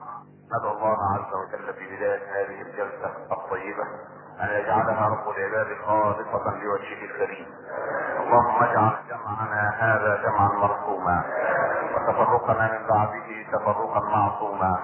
ندعو الله عز وجل في بداية هذه الجلسة الطيبة أن يجعلها رب العباد خالصة لوجهه الكريم. اللهم اجعل جمعنا هذا جمعا مرحوما وتفرقنا من بعده تفرقا معصوما.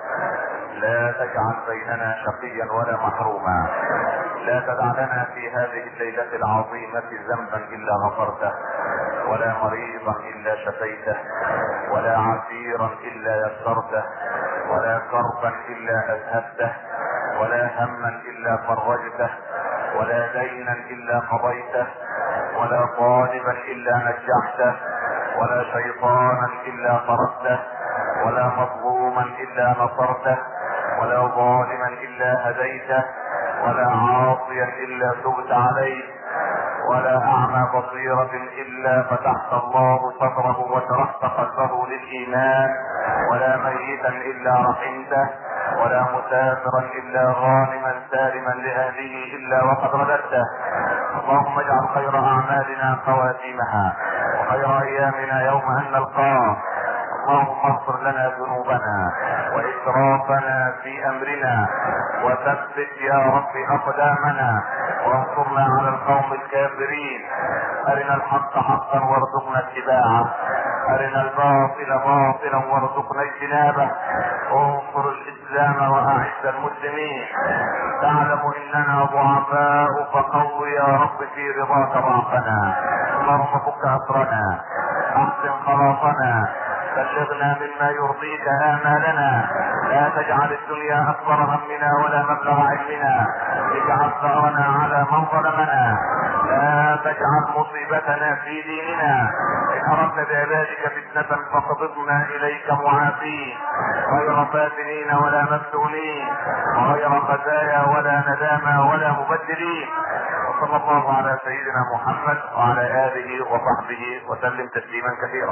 لا تجعل بيننا شقيا ولا محروما. لا تدع لنا في هذه الليلة العظيمة ذنبا إلا غفرته، ولا مريضا إلا شفيته، ولا عسيرا إلا يسرته، ولا كربا إلا أذهبته، ولا هما إلا فرجته، ولا دينا إلا قضيته، ولا طالبا إلا نجحته، ولا شيطانا إلا طردته، ولا مظلوما إلا نصرته، ولا ظالما إلا هديته، ولا عاصيا إلا تبت عليه، ولا أعمى بصيرة إلا فتحت الله صدره وشرحت قلبه للإيمان، ولا ميتا إلا رحمته، ولا مسافرا إلا غانما سالما لأهله إلا وقد رددته. اللهم اجعل خير أعمالنا خواتيمها وخير أيامنا يوم أن نلقاه. اللهم اغفر لنا ذنوبنا وإسرافنا في أمرنا وثبت يا رب أقدامنا وانصرنا على القوم الكافرين. أرنا الحق حقا وارزقنا اتباعه، أرنا الباطل باطلا وارزقنا اجتنابه. انصر الإسلام وأعز المسلمين. تعلم إننا ضعفاء فقو يا رب في رضاك ضعفنا. اللهم فك أسرنا، أحسن خلاصنا، بلغنا مما يرضيك آمالنا. لا تجعل الدنيا أكبر همنا ولا مبلغ علمنا. اجعل ثأرنا على من ظلمنا. لا تجعل مصيبتنا في ديننا. إن أردنا بعبادك فتنة فقبضنا إليك معافين، غير فاتنين ولا مفتونين، وغير خزايا ولا ندامى ولا مبدلين. وصلى الله على سيدنا محمد وعلى آله وصحبه وسلم تسليما كثيرا.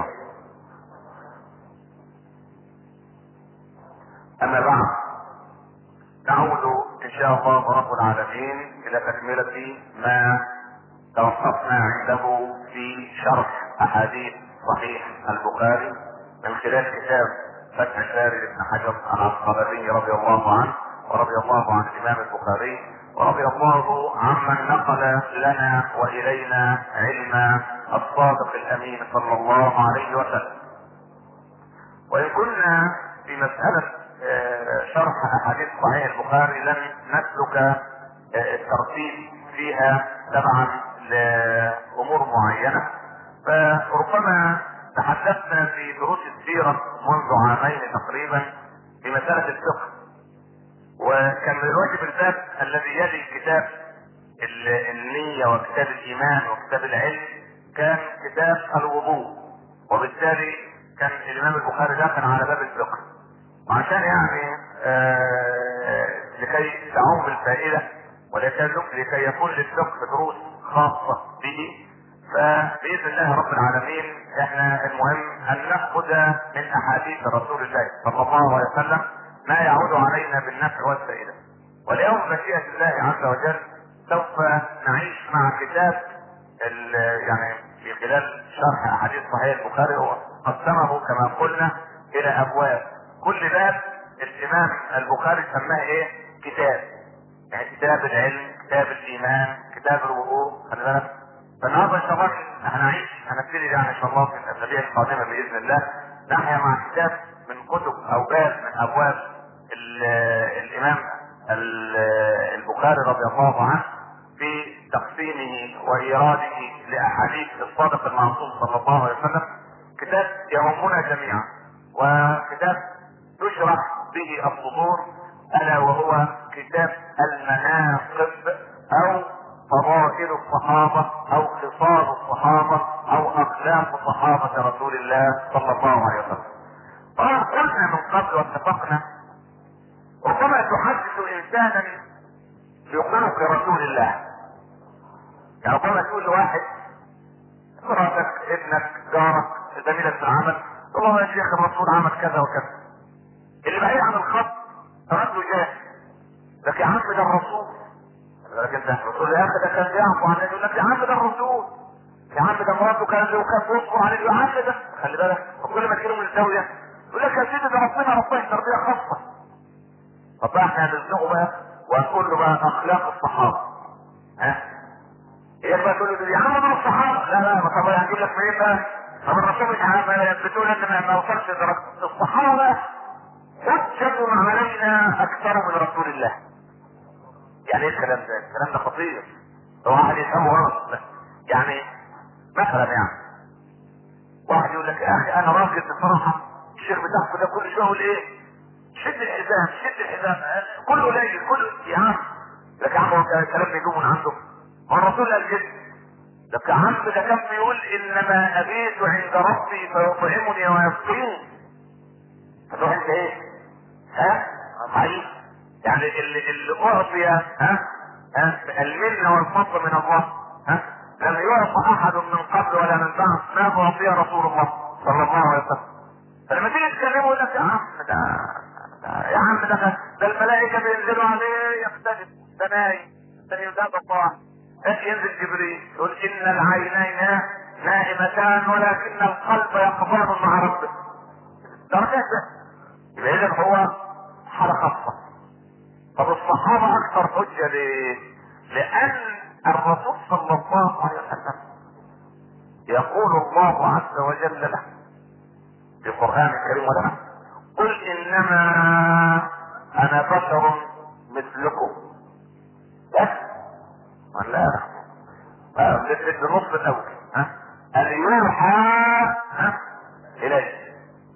أما بعد، نعود إن شاء الله رب العالمين إلى تكملة ما توقفنا عنده في شرح أحاديث صحيح البخاري من خلال كتاب فتح الباري لابن حجر العسقلاني رضي الله عنه، ورضي الله عن الإمام البخاري، ورضي الله عمن نقل لنا وإلينا علم الصادق الأمين صلى الله عليه وسلم. وإن كنا في مسألة شرح أحاديث صحيح البخاري لم نسلك الترتيب فيها تبعا لأمور معينة، فربما تحدثنا في دروس السيرة منذ عامين تقريبا في مسألة الفقه، وكان من الواجب الباب الذي يلي كتاب النية وكتاب الإيمان وكتاب العلم كان كتاب الوضوء، وبالتالي كان الإمام البخاري داخل على باب الفقه. وعشان يعني لكي تعم الفائدة ولكي يكون للفقه دروس خاصة به، فبإذن الله رب العالمين احنا المهم ان نأخذ من احاديث رسول الله صلى الله عليه وسلم ما يعود علينا بالنفع والفائدة. واليوم مشيئة الله عز وجل سوف نعيش مع كتاب يعني في خلال شرح احاديث صحيح البخاري وقسمه كما قلنا الى ابواب. كل باب الامام البخاري سماه ايه؟ كتاب. يعني كتاب العلم، كتاب الايمان، كتاب الوضوء. خلي بالك. فالنهارده ان شاء الله هنبتدي يعني ان شاء الله في الاسابيع القادمه باذن الله نحيا مع كتاب من كتب او باب من ابواب الامام البخاري رضي الله عنه في تقسيمه وايراده لاحاديث الصادق المعصوم صلى الله عليه وسلم. كتاب يهمنا جميعا وكتاب تشرح به الصدور، الا وهو كتاب المناقب او فضائل الصحابة او خصال الصحابة او اخلاق صحابة رسول الله صلى الله عليه وسلم. قلنا من قبل واتفقنا ربما تحدث انسانا بخلق رسول الله. يعني ربما تقول لواحد مراتك ابنك جارك زميلك في العمل والله يا شيخ الرسول عمل كذا وكذا، اللي بعيد عن الخط رده جاهل لك يا عم ده الرسول. لكن ده الرسول يا اخي ده كان بيعفو عن يقول لك يا عم ده الرسول، يا عم ده مراته كان بيصبر عن يا عم ده. خلي بالك وكل ما تجيله من الزاويه يقول لك يا سيدي ده ربنا ربنا تربيه خاصه. طب بقى احنا هنزنقه بقى وهنقول له بقى اخلاق الصحابه. ها؟ ايه بقى تقول له يا عم دول الصحابه؟ لا لا، ما طب هنجيب لك منين بقى؟ طب الرسول مش عارف بتقول انت ما وصلش لدرجه الصحابه. حجتهم علينا اكثر من رسول الله. يعني ايه الكلام ده؟ الكلام ده خطير. هو واحد يفهمه غلط. يعني مثلا يعني واحد يقول لك يا اخي انا راجل بصراحه الشيخ بتاعكم ده كل شويه يقول ايه؟ شد الحزام شد الحزام كله قليل كله يا عم. لك يا عم هو الكلام بيجيبه من عنده؟ هو الرسول قال كده. لك يا عم ده كان بيقول انما ابيت عند ربي فيطعمني ويسقيني. هتروح انت ايه؟ ها؟ صحيح. يعني اللي اعطي المنه والفضل من الله لم يعطى احد من قبل ولا من بعد ما اعطي رسول الله صلى الله عليه وسلم. فلما تيجي تكلمه يقول لك يا عم يا عم ده الملائكه بينزلوا عليه يختلف ده نايم ده يزاد الله. ينزل جبريل يقول ان العينين نائمتان ولكن القلب يقظان مع ربه. درجات يبقى اذا هو حاله خاصه. طب الصحابه اكثر حجه ليه؟ لان الرسول صلى الله عليه وسلم يقول الله عز وجل له في القران الكريم وله قل انما انا بشر مثلكم. بس ولا بالنص الاول ان يوحى اليه.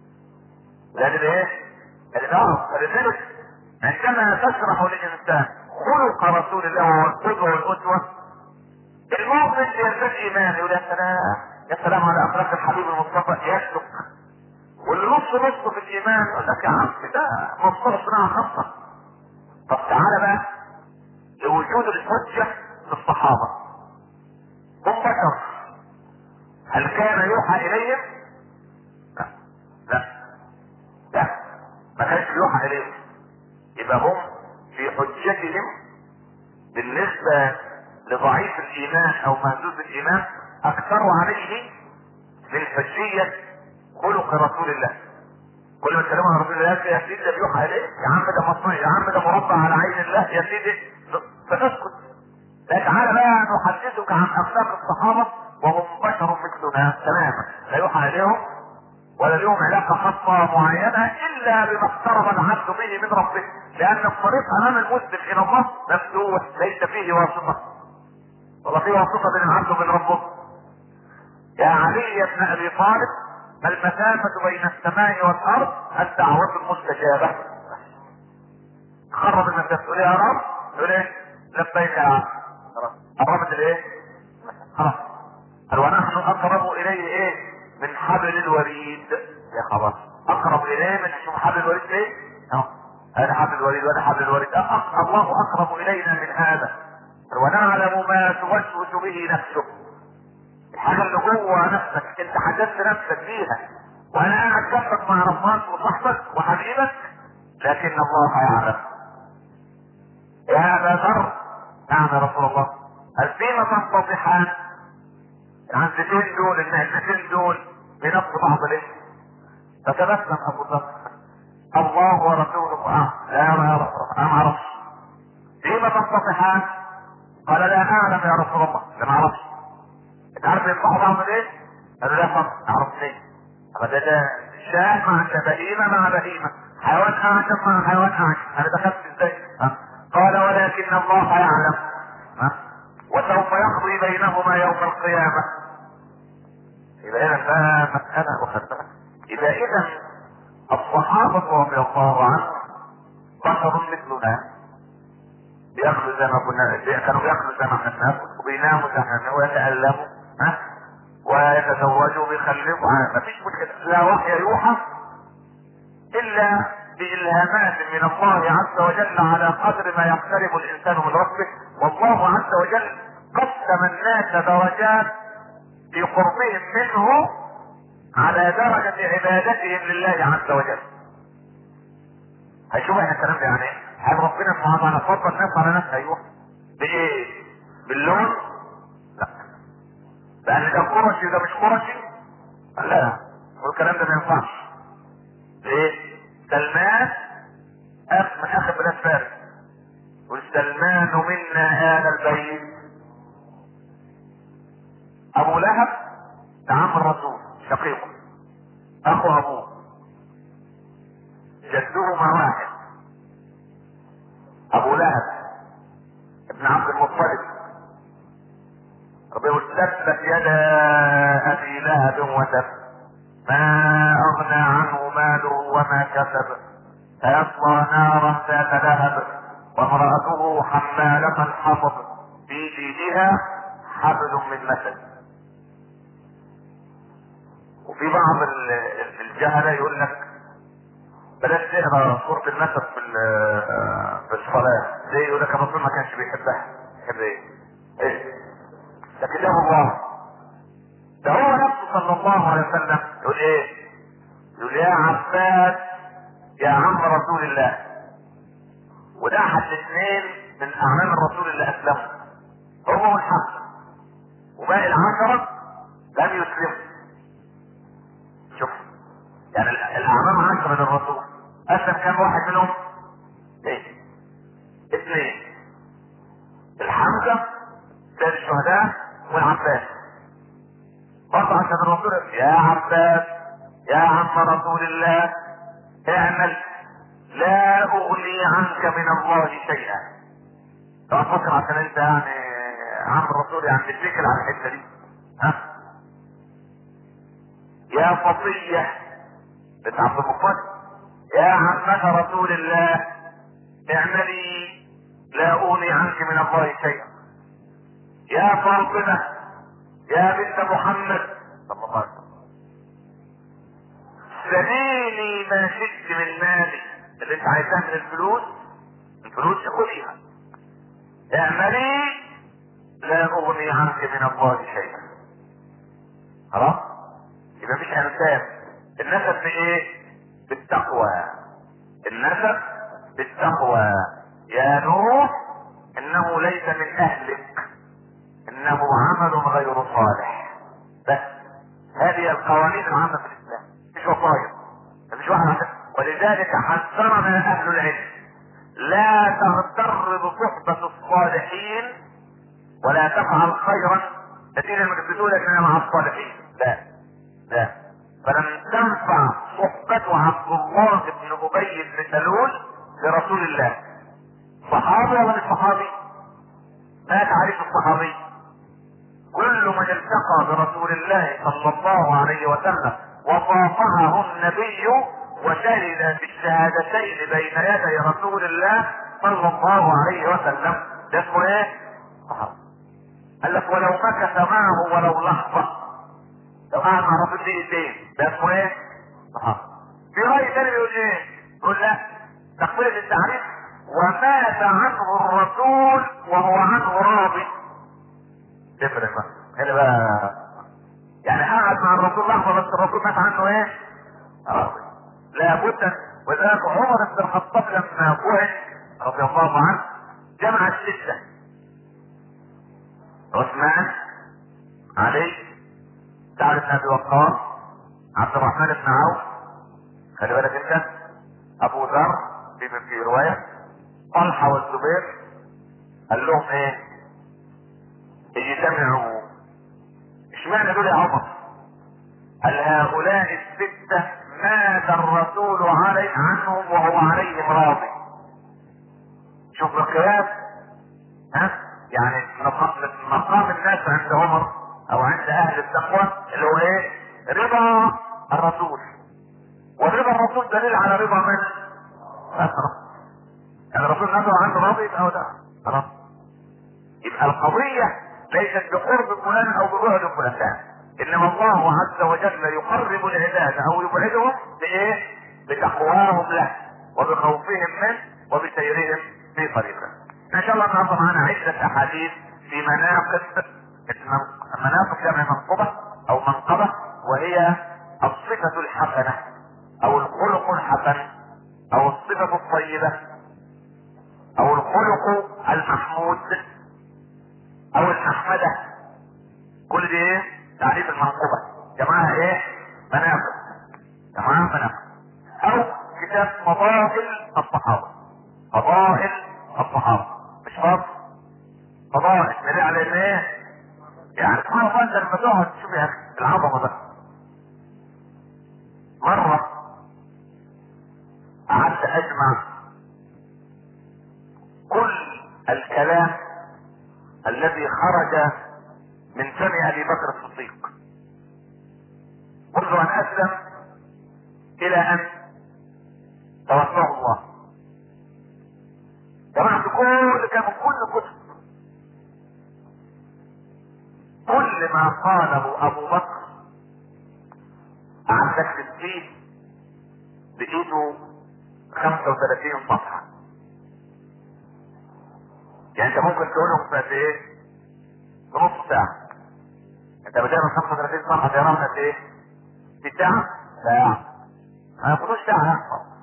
لان ايه؟ فلذلك عندما تشرح للانسان خلق رسول الله والقدوه والاسوه المؤمن يزداد ايمان يقول يا سلام يا سلام على اخلاق الحبيب المصطفى يسلك. واللي نص في الايمان يقول لك يا عم ده مصطفى صناعه خاصه. طب تعالى بقى لوجود الحجه في الصحابه. هم بشر. هل كان يوحى اليهم؟ لا لا لا ما كانش يوحى اليهم. يبقى هم في حجتهم بالنسبه لضعيف الايمان او مهزوز الايمان اكثروا عليه من حجيه خلق رسول الله. كل ما تكلموا عن رسول الله يا سيدي ده بيوحى اليه يا عم ده مصنوع يا عم ده مربع على عين الله يا سيدي فتسكت. لا تعالى بقى نحدثك عن اخلاق الصحابه وهم بشر مثلنا تماما لا يوحى اليهم ولا لهم علاقه خاصه معينه الا بما اقترب العبد به من ربه. لان الطريق امام المسلم الى الله مفتوح ليس فيه واسطه ولا فيه واسطه بين العبد وبين ربه. يا علي بن ابي طالب ما المسافة بين السماء والارض الدعوة المستجابة. خرب المسافة تقول يا رب تقول ايه؟ لبيك يا عم. قربت الايه؟ خلاص. قال ونحن اقرب اليه ايه؟ من حبل الوريد. يا خبر اقرب اليه من شوف حبل الوريد ايه؟ هذا حبل الوريد وهذا حبل الوريد. الله اقرب الينا من هذا ونعلم ما توسوس به نفسه. الحاجة اللي جوه نفسك انت حددت نفسك فيها وانا قاعد جنبك مع ربك وصاحبك وحبيبك لكن الله يعلم. يا ابا ذر نعم يا رسول الله هل فيما تنتضحان؟ العنزتين دول النهزتين دول بنفس بعض ليه؟ فتبسم ابو ذر الله ورسوله لا يا رسول الله انا ما اعرفش. فيما تنتضحان؟ قال لا اعلم يا رسول الله لا ما اعرفش. انت عارف ينفعوا بعض ليه؟ قالوا لا طبعا اعرف ليه؟ ده شاه مع بهيمه مع بهيمه حيوان اعجب مع حيوان اعجب انا دخلت ازاي؟ قال ولكن الله يعلم وسوف يقضي بينهما يوم القيامه. يبقى هنا بقى مساله اخرى. يبقى اذا الصحابه رضي الله عنهم بشر مثلنا بياكلوا زي ما كنا كانوا بياكلوا زي ما احنا بناكل وبيناموا زي ما احنا ويتألموا ويتزوجوا وبيخلفوا مفيش مشكله. لا وحي يوحى الا بإلهامات من الله عز وجل على قدر ما يقترب الانسان من ربه. والله عز وجل قسم الناس درجات في قربهم منه على درجة عبادتهم لله عز وجل. هيشوف احنا الكلام ده يعني ايه؟ هل ربنا سبحانه وتعالى فضل الناس على ناس؟ ايوه. بايه؟ باللون؟ لا. لان ده قرشي ده مش قرشي؟ لا والكلام ده ما ينفعش. ليه؟ سلمان اخ من اخر بلاد الفارس والسلمان منا آل البيت. ابو لهب عم الرسول شقيقه اخو ابوه جدهما واحد. ابو لهب ابن عبد المطلب ربنا يقول تبت يدا ابي لهب وتب ما اغنى عنه ماله وما كسب سيصلى نارا ذات لهب وامرأته حمالة الحطب في جيدها حبل من مسد. وفي بعض الجهلة يقول لك بلاش تقرا سورة المسد في الصلاة. ليه؟ يقول لك الرسول ما كانش بيحبها. يحب ايه؟ ده كتاب الله. ده هو نفسه صلى الله عليه وسلم يقول ايه؟ يقول يا عباس يا عم رسول الله. وده احد الاثنين من اعمام الرسول اللي اسلموا، هو والحسن، وباقي العشرة لم يسلموا. شوف يعني الاعمام 10 للرسول، اسلم كم واحد منهم؟ ايه؟ 2. الحمزة سيد الشهداء والعباس. برضه عشان الرسول يا عباس يا عم رسول الله اعمل لا اغني عنك من الله شيئا. طبعا فكر عشان انت يعني عم الرسول يعني تتكل على الحته دي. ها يا صفية بنت عبد المطلب يا عمة رسول الله اعملي لا اغني عنك من الله شيئا. يا فاطمة يا بنت محمد صلى الله عليه وسلم سليني ما شئت من مالي. اللي انت عايزاه من الفلوس خذيها. اعملي لا اغني عنك من الله شيئا. خلاص يبقى مفيش انساب. النسب بايه؟ بالتقوى. النسب بالتقوى. يا نوح انه ليس من اهلك انه عمل غير صالح. بس هذه القوانين العامة في الاسلام، مش وصايا، مش واحد. ولذلك حذرنا اهل العلم لا تغتر بصحبة الصالحين ولا تفعل خيرا نتيجة انك بتقول ان انا مع الصالحين. لا فلم تنفع صحبة عبد الله بن ابي بن سلول لرسول الله. صحابي ولا مش صحابي؟ ما تعرف الصحابي؟ كل من التقى برسول الله صلى الله عليه وسلم وصافحه النبي وشهد بالشهادتين بين يدي رسول الله صلى الله عليه وسلم ده اسمه ايه؟ صحابي. قال لك ولو مكث معه ولو لحظة، لو قعد مع رسول دقيقتين ده اسمه ايه؟ صحابي. في رأي تاني بيقول ايه؟ يقول لا تقبيل التعريف ومات عنه الرسول وهو عنه راضي. تفرق بقى هنا بقى، يعني قعد مع الرسول لحظة بس الرسول مات عنه ايه؟ راضي. لابد. وذلك عمر بن الخطاب لما وعد رضي الله عنه جمع الستة: عثمان، علي، سعد بن ابي وقاص، عبد الرحمن بن عوف، خلي بالك انت، ابو ذر في رواية، طلحة والزبير. قال لهم ايه؟ اجتمعوا. اشمعنى دول يا عمر؟ قال هؤلاء الستة مات الرسول علي عنهم وهو عليهم راضي. شوف القياس. ها يعني مقام الناس عند عمر او عند اهل التقوى اللي هو ايه؟ رضا الرسول. ورضا الرسول دليل على رضا من؟ يعني الرسول نفسه عنده راضي يبقى هو ده خلاص. يبقى القضية ليست بقرب فلان او ببعد فلان، انما الله عز وجل يقرب العباد او يبعدهم بايه؟ بتقواهم له وبخوفهم منه وبسيرهم في طريقه. ان شاء الله النهارده معانا عدة احاديث في مناقب جمع منقبة او منقبة، وهي الصفة الحسنة او الخلق الحسن او الصفة الطيبة او الخلق المحمود او المحمدة. كل دي ايه؟ تعريف المنقبة. جماعة ايه؟ مناقب. او كتاب فضائل الصحابة فضائل الصحابة، مش فضل، فضائل دليل على ان ايه؟ يعني سبحان الله، انت لما تقعد تشوف يا اخي العظمة ده. مرة قعدت اجمع كل الكلام الذي خرج من فم ابي بكر الصديق منذ ان اسلم الى ان توفاه الله. جمعت كل كل ما قاله ابو بكر قعدت اكتب فيه بايده 35 صفحة. يعني انت ممكن تقولهم في قد ايه؟ في نص ساعة. انت بتعمل 35 صفحة تقراهم قد ايه؟ في ساعة؟ ساعة. ما ياخدوش ساعة.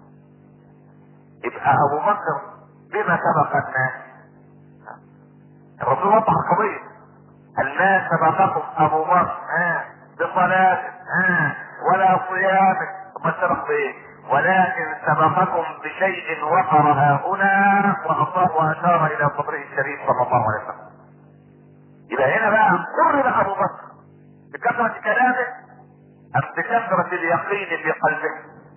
يبقى ابو بكر بما سبق الناس. الرسول وضح القضية. الناس سبقكم ابو بكر بصلاة ولا صيام، ثم سبق بايه؟ ولكن سبقكم بشيء وقر هنا واشار الى صدره الشريف صلى الله عليه وسلم. يبقى هنا بقى قرب ابو بكر بكثرة كلامه ام بكثرة اليقين في قلبه؟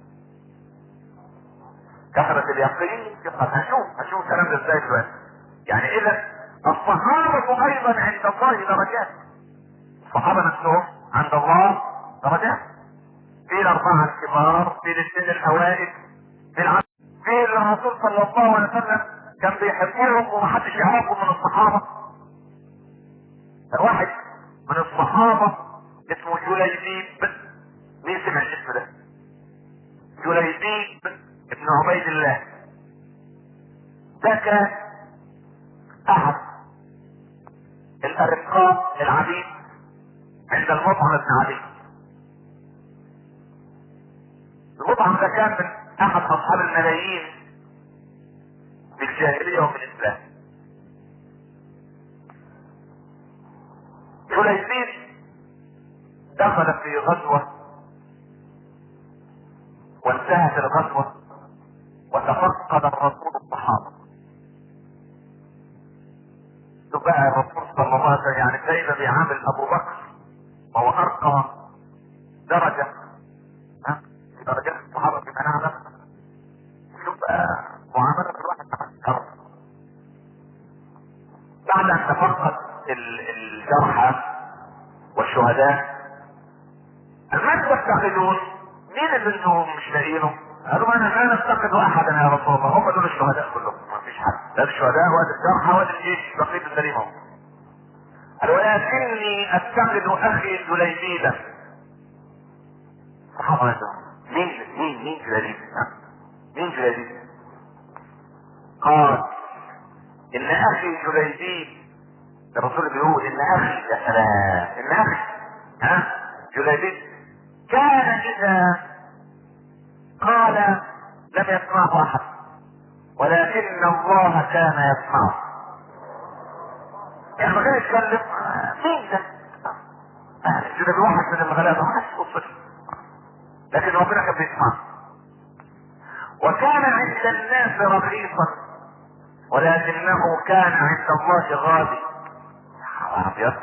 كثرة اليقين في قلبه. هنشوف الكلام ده ازاي دلوقتي. يعني اذا الصحابة ايضا عند الله درجات. الصحابة نفسهم عند الله درجات. في الاربعة الكبار، في الاثنين الاوائل، في الرسول صلى الله عليه وسلم كان بيحبهم ومحدش يعرفهم من الصحابة. واحد من الصحابة اسمه جليبيب. مين سمع الاسم ده؟ جليبيب ابن عبيد الله. ده كان احد الارقاء العبيد عند المطعم بن علي. المطعم ده كان من احد اصحاب الملايين في الجاهلية وفي الاسلام. جليبيب دخل في غزوة وانتهت الغزوة وتفقد الرسول الصحابة. شوف بقى الرسول صلى الله عليه وسلم يعني كيف بيعامل ابو بكر وهو ارقى درجة في درجات الصحابة في مناعة. شوف بقى معاملة الواحد مع الشر. بعد ان تفقد الجرحى والشهداء الماذا تفتقدون؟ مين اللي انتم مش لاقيينه؟ قالوا انا لا نفتقد احدا يا رسول الله، هم دول الشهداء كلهم، ما فيش حد، لا الشهداء ولا الجرحى ولا الجيش بقية السليمة. قالوا ولكني افتقد اخي جليبيبا. صحابة مين جليبيب؟ مين جليبيب؟ قال ان اخي جليبيب، الرسول بيقول ان اخي، يا سلام، ان اخي جليبيب كان اذا قال لم يسمعه احد ولكن الله كان يسمعه. يعني ما كان يتكلم مين ده؟ جليبيب واحد من الغلابة محدش، لكن ربنا كان بيسمعه. وكان عند الناس رخيصا ولكنه كان عند الله غالي. ابيض.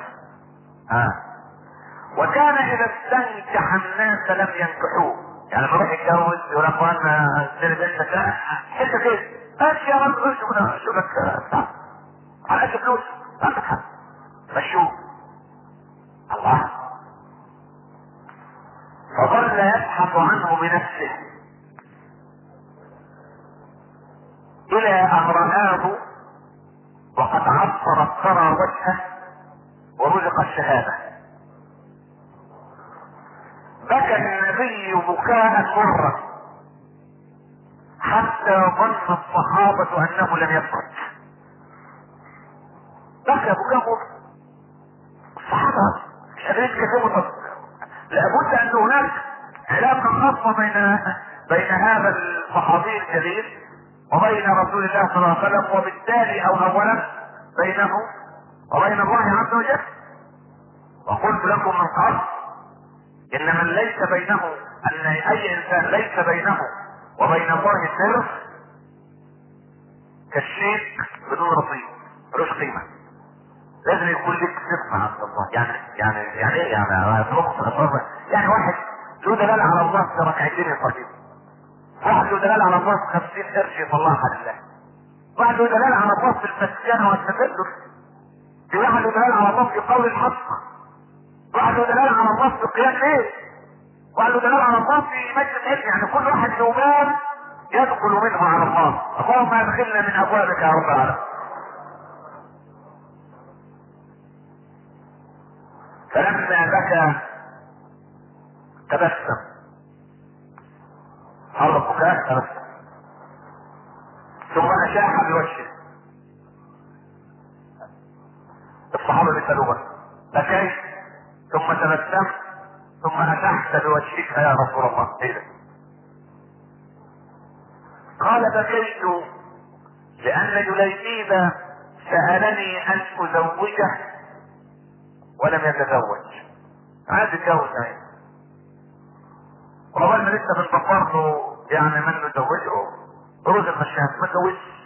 وكان اذا استنكح الناس لم ينكحوه. يعني لما يروح يتجوز يقول لك انا اشتري بنتك حته كده ماشي يا رجل شو لك على قد فلوس مشوه. الله. فظل يبحث عنه بنفسه الى ان رآه وقد عصر ترى وجهه ورزق الشهادة. بكى النبي بكاء مرة حتى ظن الصحابة انه لم يسكت. بكى بكاء مرة. الصحابة مش قادرين يتكلموا. لابد ان هناك علاقة خاصة بين هذا الصحابي الجليل وبين رسول الله صلى الله عليه وسلم، وبالتالي او اولا بينه وبين الله عز وجل. وقلت لكم من قبل ان من ليس بينه، ان اي انسان ليس بينه وبين الله سر كالشيك بدون رصيد ملوش قيمة. لازم يكون لك صفة عند الله. يعني ايه يعني يعني واحد له دلال على الله في ركعتين يصليهم، واحد له دلال على الله في 50 قرش يطلعها لله، واحد له دلال على الله في المسكنة والتكدر، في واحد له دلال على الله في قول الحق، واحد له دلال على الله في قيام ليل، واحد له دلال على الله في مجلس علم. يعني كل واحد له باب يدخل منه على الله. اللهم ادخلنا من ابوابك يا رب العالمين. فلما بكى تبسم، حرك بكاء تبسم، ثم اشاح بوجهه. الصحابه بيسالوه بكيت ثم تبسمت ثم اشحت بوجهك يا رسول الله، ايه ده؟ قال بكيت لان جليبيب سالني ان ازوجه ولم يتزوج، عايز يتجوز يعني، وأول ما لسه بنفكر له يعني من نزوجه روز المشاهد ما تزوجش.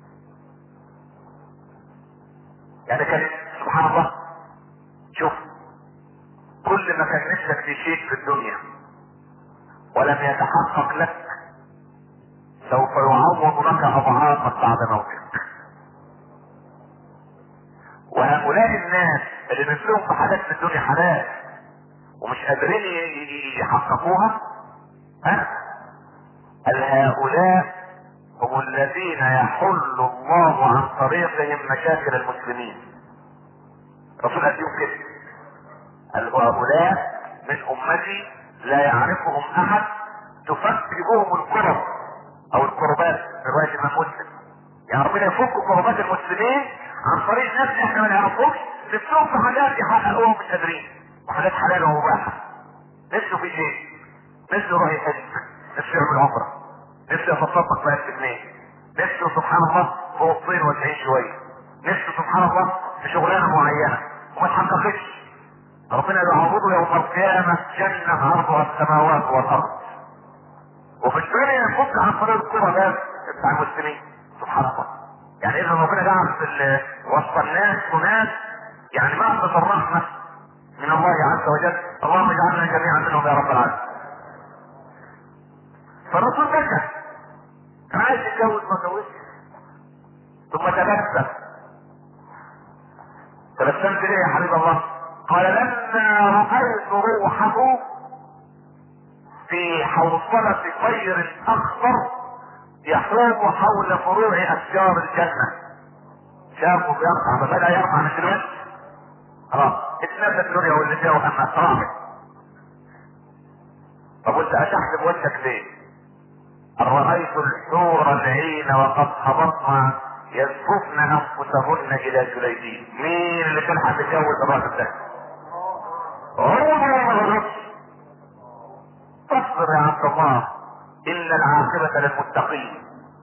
يعني كان سبحان الله، شوف كل ما كان نفسك في شيء في الدنيا ولم يتحقق لك سوف يعوض لك اضعافا بعد موتك. وهؤلاء الناس اللي نفسهم في حاجات في الدنيا حلال ومش قادرين يحققوها، هؤلاء هم الذين يحل الله عن طريقهم مشاكل المسلمين. رسول قال لهم كده، هؤلاء من امتي لا يعرفهم احد تفك بهم الكرب او الكربات في روايه الامام مسلم. يعني ربنا يفك كربات المسلمين عن طريق ناس احنا ما نعرفهمش، نفسهم في حاجات يحققوها مش قادرين، وحاجات حلال ومباحه. نفسه في شيء، نفسه يروح يحج، نفسه يعمل عمره، نفسه يتصدق ب 1000 جنيه، نفسه سبحان الله في اوضتين وتعيش شويه، نفسه سبحان الله في شغلانه معينه وما تحققش. ربنا يعوضه يوم القيامه جنه عرضها السماوات والارض. وفي الدنيا يفك عن طريق الكره بتاع المسلمين سبحان الله. يعني اذا ربنا جعل في وسط الناس وناس يعني مهبط الرحمه من الله عز وجل. اللهم اجعلنا جميعا منهم يا رب العالمين. فالرسول بكى، كان عايز يتجوز ما اتجوزش. ثم تبسم. تبسمت ليه يا حبيب الله؟ قال لما رأيت روحه في حوصلة طير اخضر يحوم حول فروع اشجار الجنة. شافه بيرفع، فبدأ يرفع من دلوقتي خلاص اتنسى الدنيا واللي فيها وأما راحت. طب وانت اشحت بوجهك ليه؟ رأيت الحور العين وقد هبطن يزففن انفسهن الى جليبيب. مين اللي تلحق تتجوز الراجل ده؟ هو فاصبر يا عبد الله ان العاقبة للمتقين.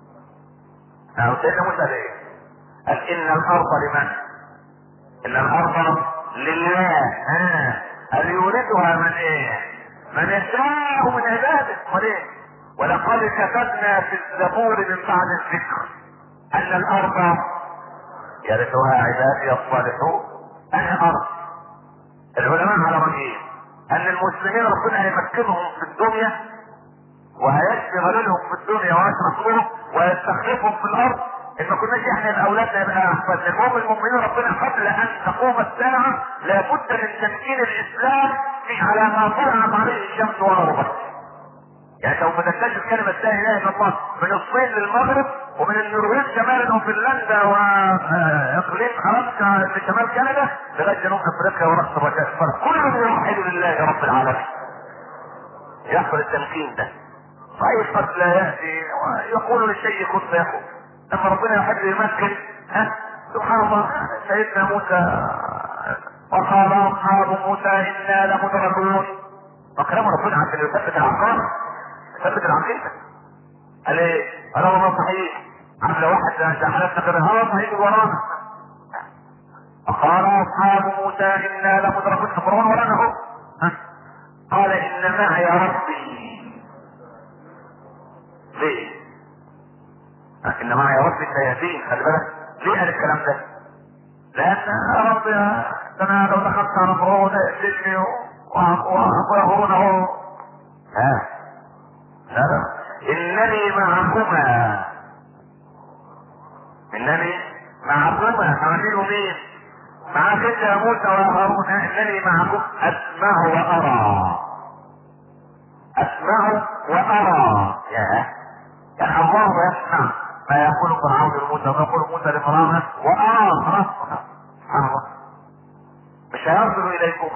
سيدنا موسى ايه؟ قال ان الارض لمن؟ ان الارض لله. قال يورثها من ايه؟ من يشاء من عباده. وليه؟ ولقد كتبنا في الزبور من بعد الذكر ان الارض يرثها عبادي الصالحون. انهي ارض؟ العلماء على رأيين، ان المسلمين ربنا هيمكنهم في الدنيا وهيشتغل لهم في الدنيا ويشرح لهم ويستخلفهم في الارض. ان ما كناش احنا الاولاد يبقى احسن. المهم المؤمنين ربنا قبل ان تقوم الساعه لابد من تمكين الاسلام في على ما طلعت عليه الشمس وغربت. يعني لو بتكتشف كلمه لا اله الا الله من الصين للمغرب ومن النرويج شمالا وفنلندا واقليم الاسكا في شمال كندا لغايه جنوب افريقيا ورأس الرجاء، كله يوحد لله رب العالمين. يحصل التمكين ده. صحيح قد لا يأتي ويقول للشيء كن فيكون. لما ربنا يحب يمكن سبحان الله. سيدنا موسى وقال اصحاب موسى انا لمدركون. وكلام ربنا عشان يثبت العقائد، يثبت العقيده. قال ايه؟ قال والله صحيح. عامله واحد حالتنا كده صحيح ورانا. وقال اصحاب موسى انا لمدركون. فرعون ورانا اهو. قال ان معي ربي. ليه؟ ان معي ربي سيهدين. خلي بالك ليه قال الكلام ده؟ لان يا رب انا لو دخلت على فرعون يقتلني وهارون اهو. ها لا انني معكما، انني معكما. مع مين ومين؟ مع سيدنا موسى وهارون. انني معكم اسمع وارى، اسمع وارى. يعني الله يسمع ما يقول فرعون لموسى ويقول موسى لفرعون وارى. خلاص سبحان الله. مش هيصل اليكما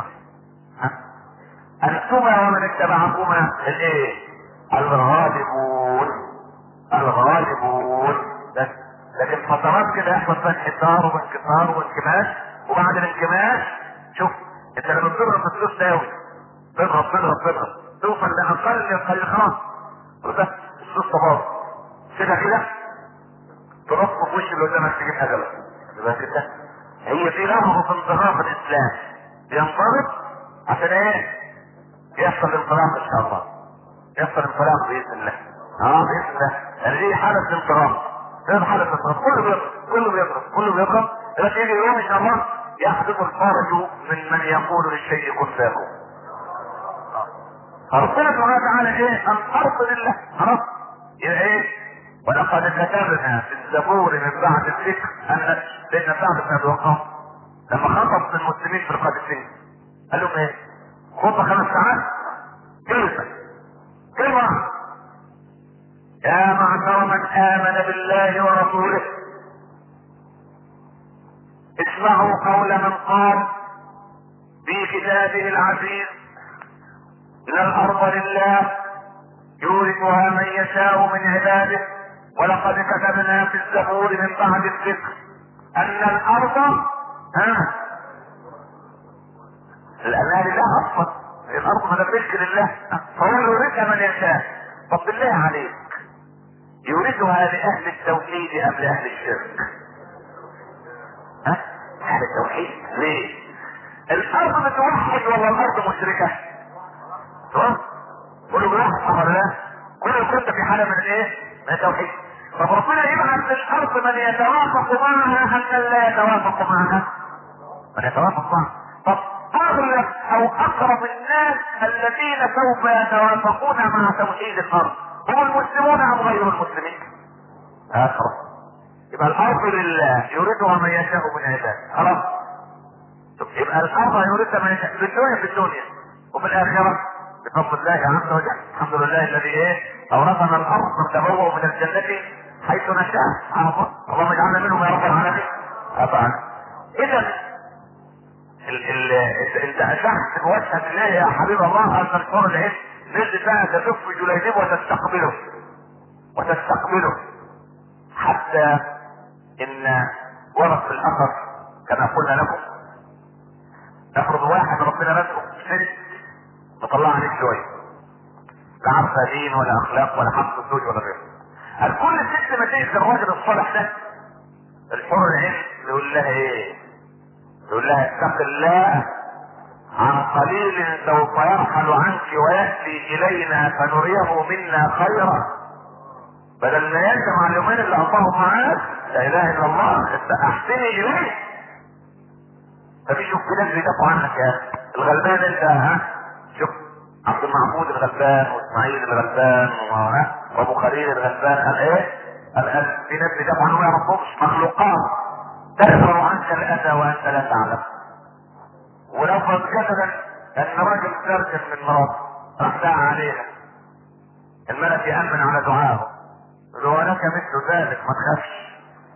انتما ومن اتبعكما الايه؟ الغالبون، الغالبون. بس لكن فترات كده يحصل فيها انحسار وانكسار وانكماش، وبعد الانكماش شوف انت لما بتضرب في السوس داوي تضرب توصل لاقل خلاص وده السوس باظ كده ترص في وش اللي قدامك تجيب اجلك. يبقى كده هي في لحظه انطلاق الاسلام ينضرب عشان ايه؟ يحصل انطلاق ان شاء الله، يحصل انطلاق باذن الله. باذن الله. يعني دي حاله انطلاق، هذه حاله انطلاق. كله بيضرب لكن يجي يوم ان شاء الله يحدث الفرج من يقول للشيء كن فيكون. فربنا سبحانه وتعالى ايه؟ الارض لله. خلاص يبقى ايه؟ ولقد كتبنا في الزبور من بعد الذكر ان سيدنا سعد بن ابي وقاص لما خطب المسلمين في القادسيه قال لهم ايه؟ خطبه 5 ساعات كلمه يا معشر من امن بالله ورسوله اسمعوا قول من قال في كتابه العزيز ان الارض لله يورثها من يشاء من عباده ولقد كتبنا في الزبور من بعد الذكر ان الارض لانها لله اصلا. الارض ما تملك لله فهو يورثها من يشاء. طب بالله عليك يورثها لاهل التوحيد ام لاهل الشرك؟ اهل التوحيد. ليه؟ الارض بتوحد ولا الارض مشركه؟ كله بيوحد ولا لا؟ كله كنت في حاله من ايه؟ من التوحيد. طب ربنا يبعث للارض من يتوافق معها ام من لا يتوافق معها؟ من يتوافق معها. طب اغلب او اقرب الناس الذين سوف يتوافقون مع توحيد الارض هم المسلمون ام غير المسلمين؟ خلاص يبقى الارض لله يورثها من يشاء من عباده. خلاص يبقى الارض يورثها من يشاء في الدنيا وفي الاخره بفضل الله عز وجل. الحمد لله الذي ايه؟ اورثنا الارض نتبوأ من الجنه حيث نشاء. اللهم اجعلنا منهم يا رب العالمين. اذا انت اشعت بوجهك الله يا حبيب الله ان الحور العين نزل بقى تدف جليبيب وتستقبله حتى ان ورد في الاثر كما قلنا لكم نفرض واحد ربنا رزقه ست تطلع عليك شويه لا عارفه دين ولا اخلاق ولا حق الزوج ولا غيره. هل كل ست ما تيجي الراجل الصالح ده الحور العين يقول لها ايه؟ يقول لها اتق الله عن قليل سوف يرحل عنك وياتي الينا فنريه منا خيرا بدل ما يندم على اليومين اللي قضاهم معاك. لا اله الا الله. انت احسني اليه. شوف في ناس بيدافعوا عنك يا الغلبان انت. شوف عبد المعبود الغلبان واسماعيل الغلبان وابو خليل الغلبان. قال ايه؟ قال في ناس بيدافعوا عنه ما يعرفوش مخلوقات تدفع عنك الاذى وانت لا تعلم. ولو فرض كتبا ان راجل ترجم من مراته راح دعا عليها الملك يامن على دعائه لو لك مثل ذلك ما تخافش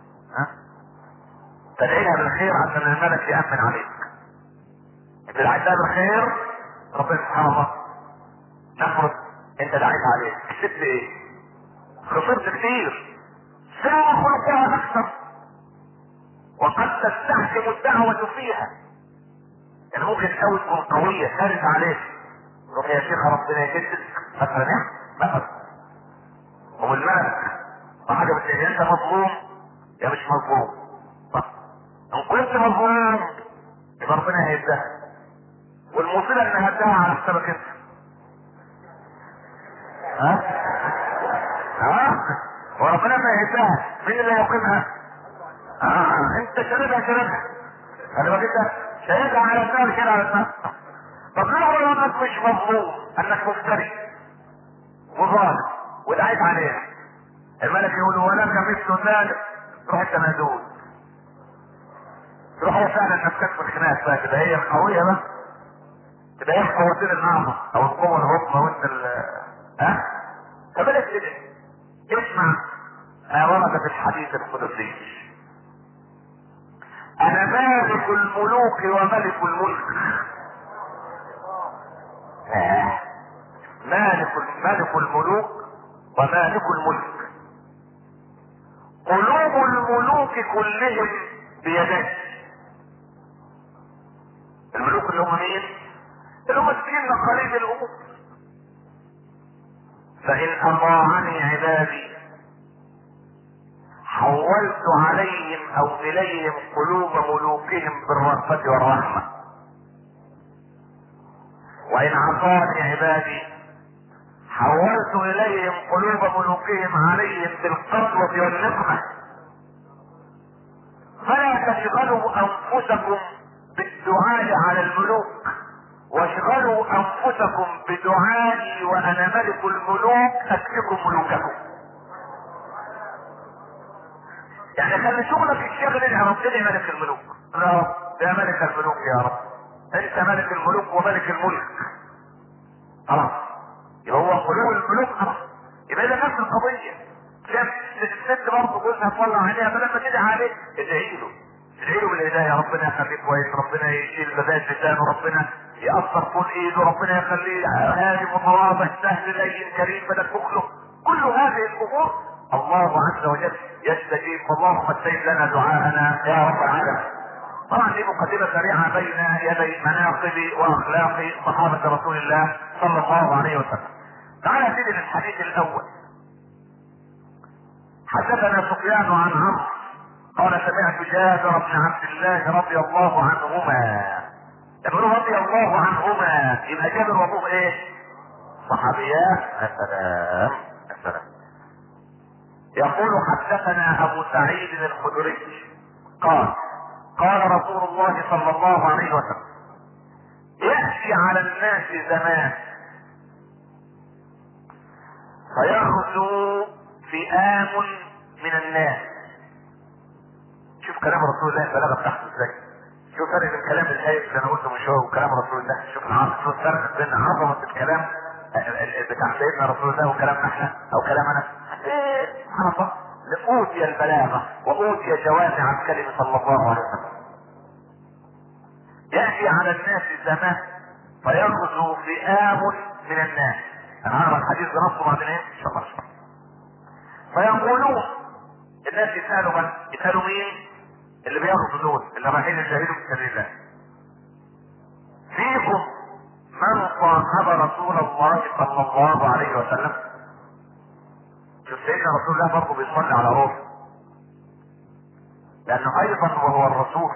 تدعيها بالخير عشان الملك يامن عليك. انت دعيتها بالخير ربنا سبحانه الله نفرض انت دعيت عليك كسبت ايه؟ خسرت كتير. سوى خلقها اكثر وقد تستحكم الدعوة فيها. يعني ممكن تحاول تكون قوية خارج عليك روح يا شيخ ربنا يجدك مثلا مثلا والملك وعجبت يا انت مظلوم يا مش مظلوم. ان كنت مظلوم يبقى ربنا هيديها والمصيبة ان هداها على حسابك انت. وربنا ما يهدها، مين اللي يقيمها؟ انت شربها. انا بقول لك شايفها على دماغك كده على دماغك. طب لو انك مش مظلوم، انك مفتري وظالم ودعيت عليها، الملك يقول ولك مثل ذلك، تروح انت مهزوز، تروح هي فعلا نفسك في الخناق بقى، تبقى هي القويه بقى، تبقى هي القوتين النعمه او القوه الهضمه وانت فبلاش كده. اسمع ما ورد في الحديث القدسي: انا مالك الملوك وملك الملك. مالك الملوك ومالك الملك. قلوب الملوك كلهم بيدي. الملوك اللي هم مين؟ اللي هم السين قريب الامور. فان اطاعني عبادي حولت عليهم او اليهم قلوب ملوكهم بالرأفة والرحمة، وان عصاني عبادي حولت اليهم قلوب ملوكهم عليهم بالقسوة والنقمة. فلا تشغلوا انفسكم بالدعاء على الملوك، واشغلوا انفسكم بدعائي وانا ملك الملوك اكفكم ملوككم. يعني خلي شغلك الشغل يا رب، انت ملك الملوك يا رب، يا ملك الملوك يا رب، انت ملك الملوك وملك الملك. خلاص يبقى هو قلوب الملوك خلاص، يبقى ده نفس القضيه. شاف الست برضه جوزها تطلع عليها، فلما تدعي عليه ادعي له بالهدايه، ربنا يخليه كويس، ربنا يشيل مزاج لسانه، ربنا يأثر طول ايده، ربنا يخليه هادي متواضع سهل لين كريم بدل بخله. كل هذه الامور الله عز وجل يستجيب. اللهم استجب لنا دعاءنا يا رب العالمين. طبعا دي مقدمه سريعه بين يدي مناقب واخلاق صحابه رسول الله صلى الله عليه وسلم. تعالى نبتدي للحديث الاول. حدثنا سفيان عن عمرو قال سمعت جابر بن عبد الله رضي الله عنهما. يقول رضي الله عنهما، يبقى جابر وابوه ايه؟ صحابيات. السلام. يقول حدثنا ابو سعيد الخدري قال رسول الله صلى الله عليه وسلم: يأتي على الناس زمان فيغزو فئام من الناس. شوف كلام رسول الله البلاغه بتاعته ازاي. شوف فرق بين كلام الهيئة اللي انا قلته من شويه وكلام رسول الله. شوف الفرق بين عظمه الكلام بتاع سيدنا رسول الله وكلامنا احنا او كلامنا. سبحان الله، اوتي البلاغه واوتي جوامع الكلمه صلى الله عليه وسلم. ياتي على الناس زمان فيغزو فئام من الناس. انا هقرا الحديث بنصه بعدين ان شاء الله. فيقولون الناس يسالوا مين؟ اللي بيغزو دول اللي رايحين يجاهدوا في سبيل الله. فيكم من صاحب رسول الله صلى الله عليه وسلم. شوف سيدنا رسول الله برضه بيصلي على روحه، لانه ايضا وهو الرسول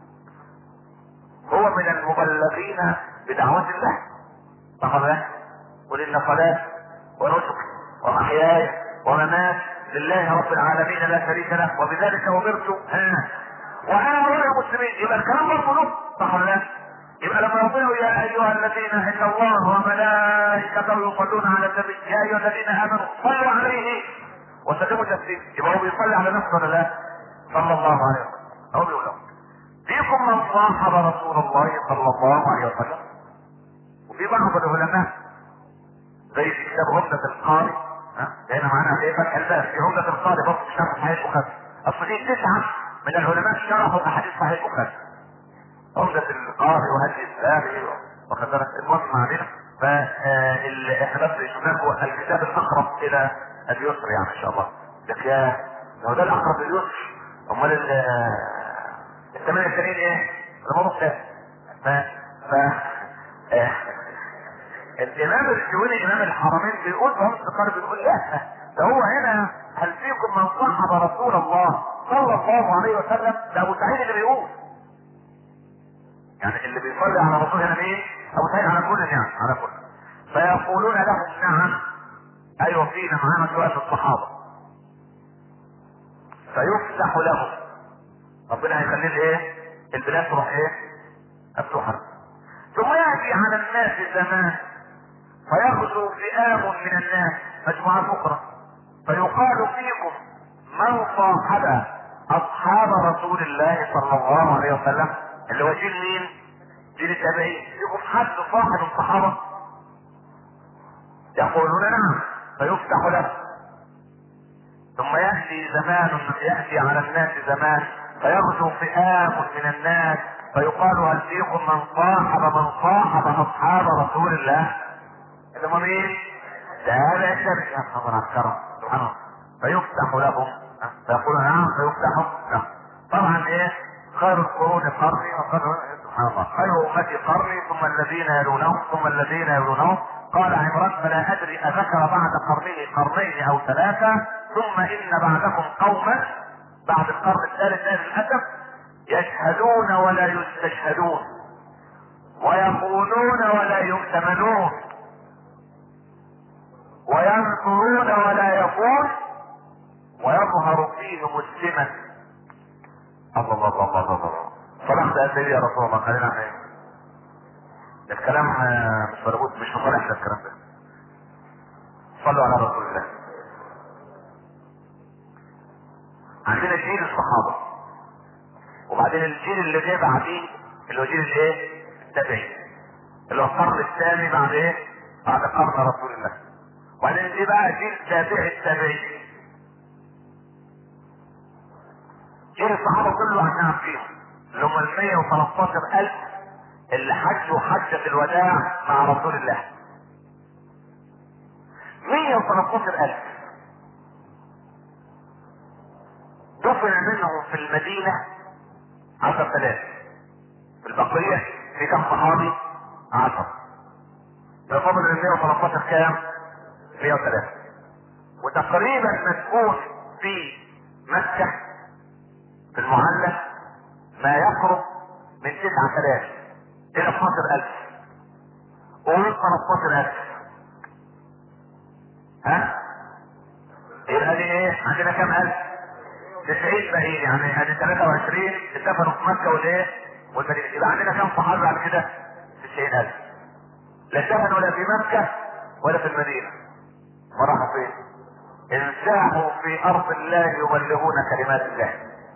هو من المبلغين بدعوة الله. فقال: قل ان صلاتي ونسكي ومحياي ومماتي لله رب العالمين لا شريك له وبذلك امرت وانا اولى المسلمين. يبقى الكلام برضه له. صح ولا لا؟ يبقى لما يقولوا يا ايها الذين ان الله وملائكته يصلون على النبي يا ايها الذين امنوا صلوا عليه وسلموا تسليما، يبقى هو بيصلي على نفسه ولا لا؟ صلى الله عليه وسلم. هو بيقول لهم: فيكم من صاحب رسول الله صلى الله عليه وسلم. وفي بعض العلماء زي في كتاب عمدة القاري، هنا معانا ايه فتح الباب في عمدة القاري برضه في شرح صحيح البخاري. اصل في 9 من العلماء شرحوا احاديث صحيح البخاري. عمدة القاري وهدي الساري وخد بالك المهم علينا. فاحنا بس شفناه الكتاب الاقرب الى اليسر يعني ان شاء الله. لك يا لو ده الاقرب لليسر امال الثمانية التانيين ايه؟ الموضوع ده. الامام الشويني امام الحرمين بيقول في عمدة القاري بيقول لا، ده هو هنا هل فيكم من صاحب رسول الله صلى الله عليه وسلم؟ ده ابو سعيد اللي بيقول، يعني اللي بيصلي على رسول هنا مين؟ ابو سعيد على كل يعني على كل. فيقولون له: نعم ايوه فينا معانا شويه الصحابه. فيفتح لهم. ربنا هيخلي الايه؟ البلاد تروح ايه؟ مفتوحه. ثم ياتي على الناس زمان فيخرج فئام من الناس مجموعات اخرى فيقال فيكم من صاحب اصحاب رسول الله صلى الله عليه وسلم، اللي هو جيل مين؟ جيل التابعين. فيكم حد صاحب الصحابه؟ يقولون نعم، فيفتح له. ثم ياتي على الناس زمان فيغزو فئام من الناس فيقال هل فيكم من صاحب اصحاب رسول الله، اللي هم مين؟ تابع التابع. يا خبر على الكرم، سبحان الله. فيفتح لهم، فيقولون نعم فيفتح لهم. طبعا ايه؟ خير القرون قرني سبحان الله، خير امتي قرني ثم الذين يلونهم ثم الذين يلونهم. قال عمران فلا ادري اذكر بعد قرنه قرنين او ثلاثه ثم ان بعدكم قوما، بعد القرن الثالث للاسف، يشهدون ولا يستشهدون ويخونون ولا يؤتمنون وينصرون ولا يكون ويظهر فيهم السمن. الله الله الله الله الله. صلحت قد ايه يا رسول الله؟ خلينا على ايه؟ الكلام مش مربوط، مش مصالح الكلام ده. صلوا على رسول الله. عندنا جيل الصحابه، وبعدين الجيل اللي جاي بعديه اللي هو جيل الايه؟ التابعين، اللي هو القرن الثاني بعد ايه؟ بعد قرن رسول الله. وبعدين ايه بقى؟ جيل تابع التابعين. جيل الصحابه كله عندنا فيهم اللي هم ال 113,000 اللي حجوا حجة الوداع مع رسول الله. 113,000 دفن منهم في المدينة 10,000. في البقية في كم صحابي؟ 10. يفضل ال 113 كام؟ 103. وتقريبا مدفون في مكة في المعلى ما يقرب من 9,000 الى 12,000 قول 13,000. ها؟ يبقى دي ايه؟ عندنا كام الف؟ 90 باقيين، يعني ادي 23 اتفقوا في مكة والايه؟ والمدينة. يبقى عندنا كام صحابي بعد كده؟ 90,000. لا اتفقوا ولا في مكة ولا في المدينة. وراحوا فين؟ انساحوا في ارض الله يبلغون كلمات الله.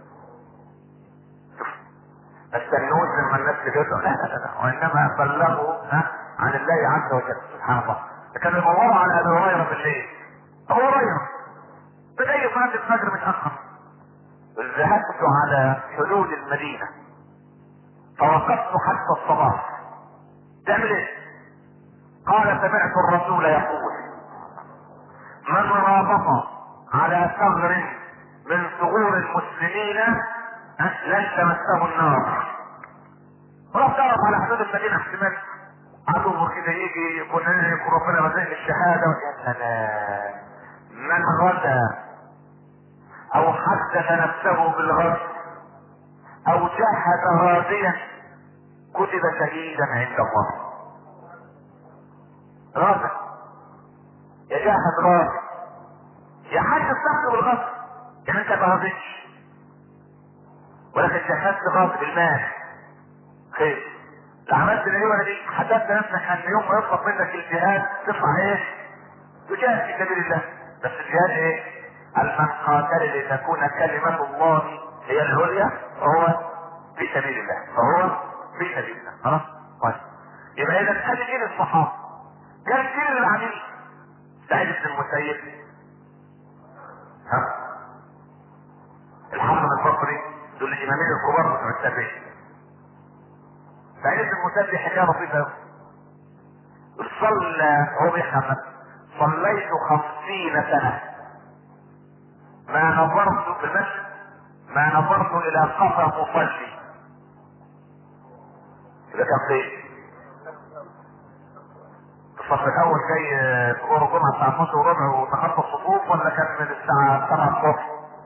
استنوش لما الناس تقول لا لا لا، وانما بلغوا عن الله عز وجل. سبحان الله. كانوا يدوروا على ابي هريره بالليل. ابو هريره بدأي صلاه الفجر متاخر. ذهبت على حدود المدينه فوقفت حتى الصباح. تعمل ايه؟ قال سمعت الرسول يقول من رابط على ثغر من ثغور المسلمين لن تمسه النار. رحت اقف على حدود المدينه احتمال عدو كده يجي يكون ربنا رزقني الشهاده. يا سلام. من غدا او حدث نفسه بالغد او جهز غازيا كتب شهيدا عند الله. غازي يجهز غازي، يحدث نفسه بالغد، يعني انت ما غازيش ولكن جهزت غازي بالمال خير. اللي عملت الايه دي؟ حدثت نفسك ان يوم ما يطلب منك الجهاد تطلع ايه؟ تجاهد في سبيل الله. بس الجهاد ايه؟ من قاتل لتكون كلمة الله هي العليا فهو في سبيل الله، فهو في سبيل الله. خلاص؟ طيب. يبقى اذا كان جيل الصحابة كان جيل العميل سعيد بن المسيب، الحسن البصري، دول الامامين الكبار بتوع التابعين. سعيد بن المسيب حكايه لطيفه. صلى هو بيحمد صليت 50 سنة ما نظرت في المسجد ما نظرت الى قفا مصلي. اذا كان فين؟ في الصف الاول جاي في ظهر الجمعة الساعة 12 وربع وتخطى الصفوف، ولا كان من الساعة 7 الصبح؟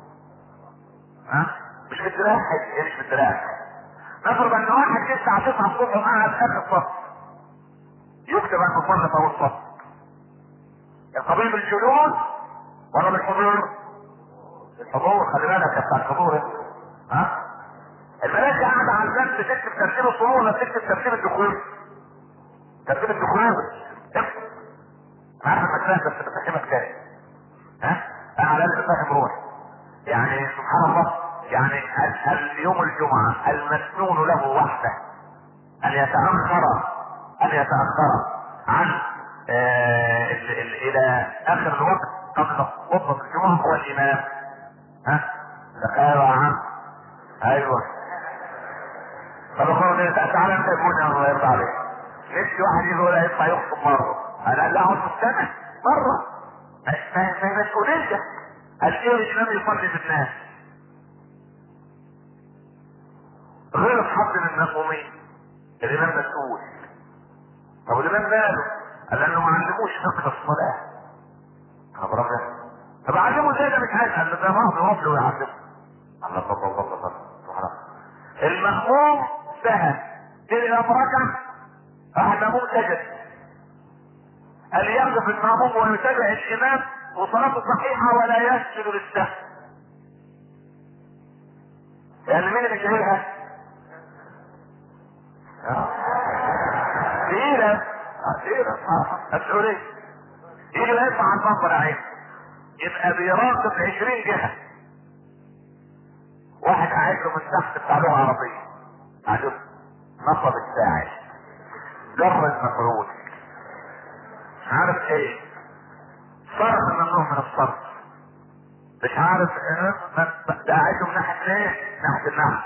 مش في الدراع، هي مش في الدراع. نفرض ان واحد جه الساعة 9 الصبح وقعد اخر الصف، يكتب انه صلى في اول صف. القضية بالجلوس ولا بالحضور؟ حضور، خلي بالك يا بتاع الحضور. ها؟ الملاك قاعدة على الباب بتكتب ترتيب الصمود ولا بتكتب ترتيب الدخول؟ ترتيب الدخول. عارف المكان بس بفهمك تاني. ها؟ انا على الاقل فاهم روح. يعني سبحان الله، يعني اليوم الجمعة المسنون له وحده ان يتأخر عن الى اخر الوقت قبل خطبة الجمعة هو الامام. ها؟ تخيل يا عم. ايوه. طب اخواني تعالى انت يكون يا الله يرضى عليك. نفسي واحد يقول يطلع يخطب مرة. انا لا اقعد السنة مرة. ما مسؤولية. قال ايه الامام يصلي بالناس غير حد من المأمومين. الامام مسؤول. طب الامام ماله؟ قال لانه ما علموش فقه الصلاة. خبر ابيض. طب علمه ازاي ده مش عايز؟ قال له ده مهض له ويعلمه. الله. المأموم سهل. جه الامام ركع راح المأموم سجد. قال يقف المأموم ويتابع الامام وصلاته صحيحة ولا يسجد للسهو. يعني مين اللي جايبها؟ تقيلة مسؤولية. يجي يطلع على المنبر عين يبقى بيراقب 20 جهة. واحد قاعد له من تحت بتاع لغة عربية عجب نصب الساعد جر المفعول مش عارف ايه صرف ممنوع من الصرف مش عارف ايه ده قاعد له من ناحية ايه؟ ناحية النحو.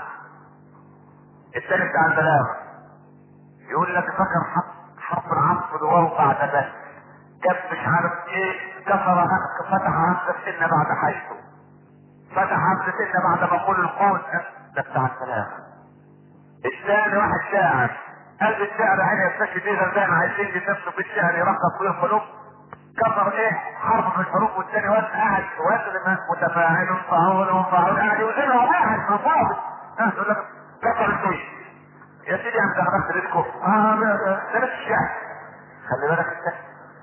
التاني بتاع البلاغة يقول لك فكر حرف العطف الواو بعد ذلك جاب مش عارف ايه كسر فتح همزة سنة بعد حيث فتح همزة سنة بعد ما اقول القول ده بتاع البلاغة. الثاني واحد شاعر قلب الشعر عين يفتكي دي غلبان عايزين نفسه بالشعر يرقص فيه القلوب كسر ايه حرف من الحروف والثاني واد قاعد وزن متفاعل فعول قاعد يوزنها واحد مفاضل يقول لك كسر الشيء يا سيدي انت غلبت رزقه ده مش الشعر خلي بالك انت.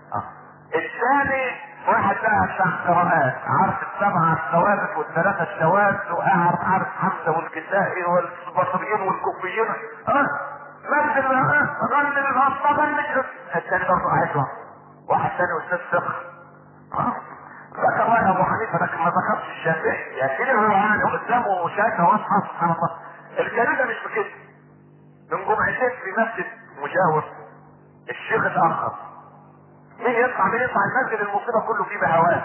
الثاني واحد بقى بتاع قراءات عارف السبعة الثوابت والثلاثة الشواذ وعارف حمزة والكسائي والبصريين والكوفيين مثل غني الغني الثاني برضه قاعد واحد ثاني استاذ فقه ذكر واحد ابو حنيفه لكن ما ذكرش الشافعي يا سيدي هو يعني قدامه شاشه واضحه سبحان الله. الكلام ده مش بكده. من جمعتين في مسجد مجاور الشيخ اتاخر مين يطلع المسجد المصيبه كله فيه بهواه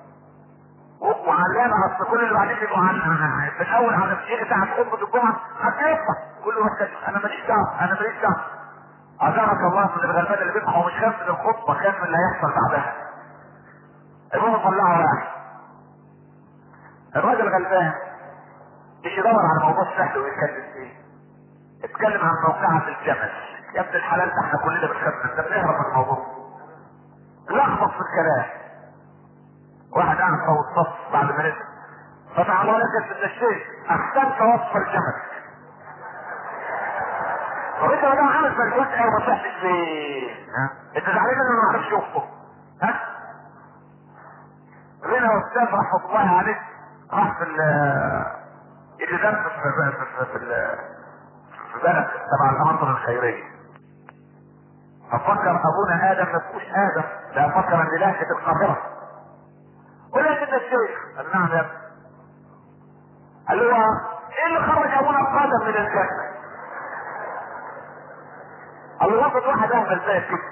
وعلامه اصل كل اللي بعدين بيبقوا في الاول على الشيخ بتاع خطبه الجمعه حتى يطلع كله انا ماليش دعوه عذرك الله من الغلبان اللي بيصحى ومش خاف من الخطبه خاف من اللي هيحصل بعدها. المهم طلعوا واحد الراجل غلبان مش يدور على موضوع سهل ويتكلم فيه. اتكلم عن موقعة الجمل يا ابن الحلال ده احنا كلنا بنخاف ده بنهرب من الموضوع. لخبط في الكلام. واحد قاعد فوق الصف بعد ما نزل فتح الله لك يا الشيخ احسنت وصف الجمل. وانت لو عامل مجهود قوي ما صحتش ليه؟ انت زعلان انه ما عرفش يخطب؟ لنا استاذ رحمه الله عليه راح في اللي درس في بلد تبع الامانه الخيريه. ففكر ابونا ادم ما تبقوش ادم لا فكر ان لهجه القاهره. ولكن الشيخ قال نعم يا ابني. قال له ايه اللي خرج ابونا القادم من الجنه؟ قال له وقت واحد اهبل زي كده.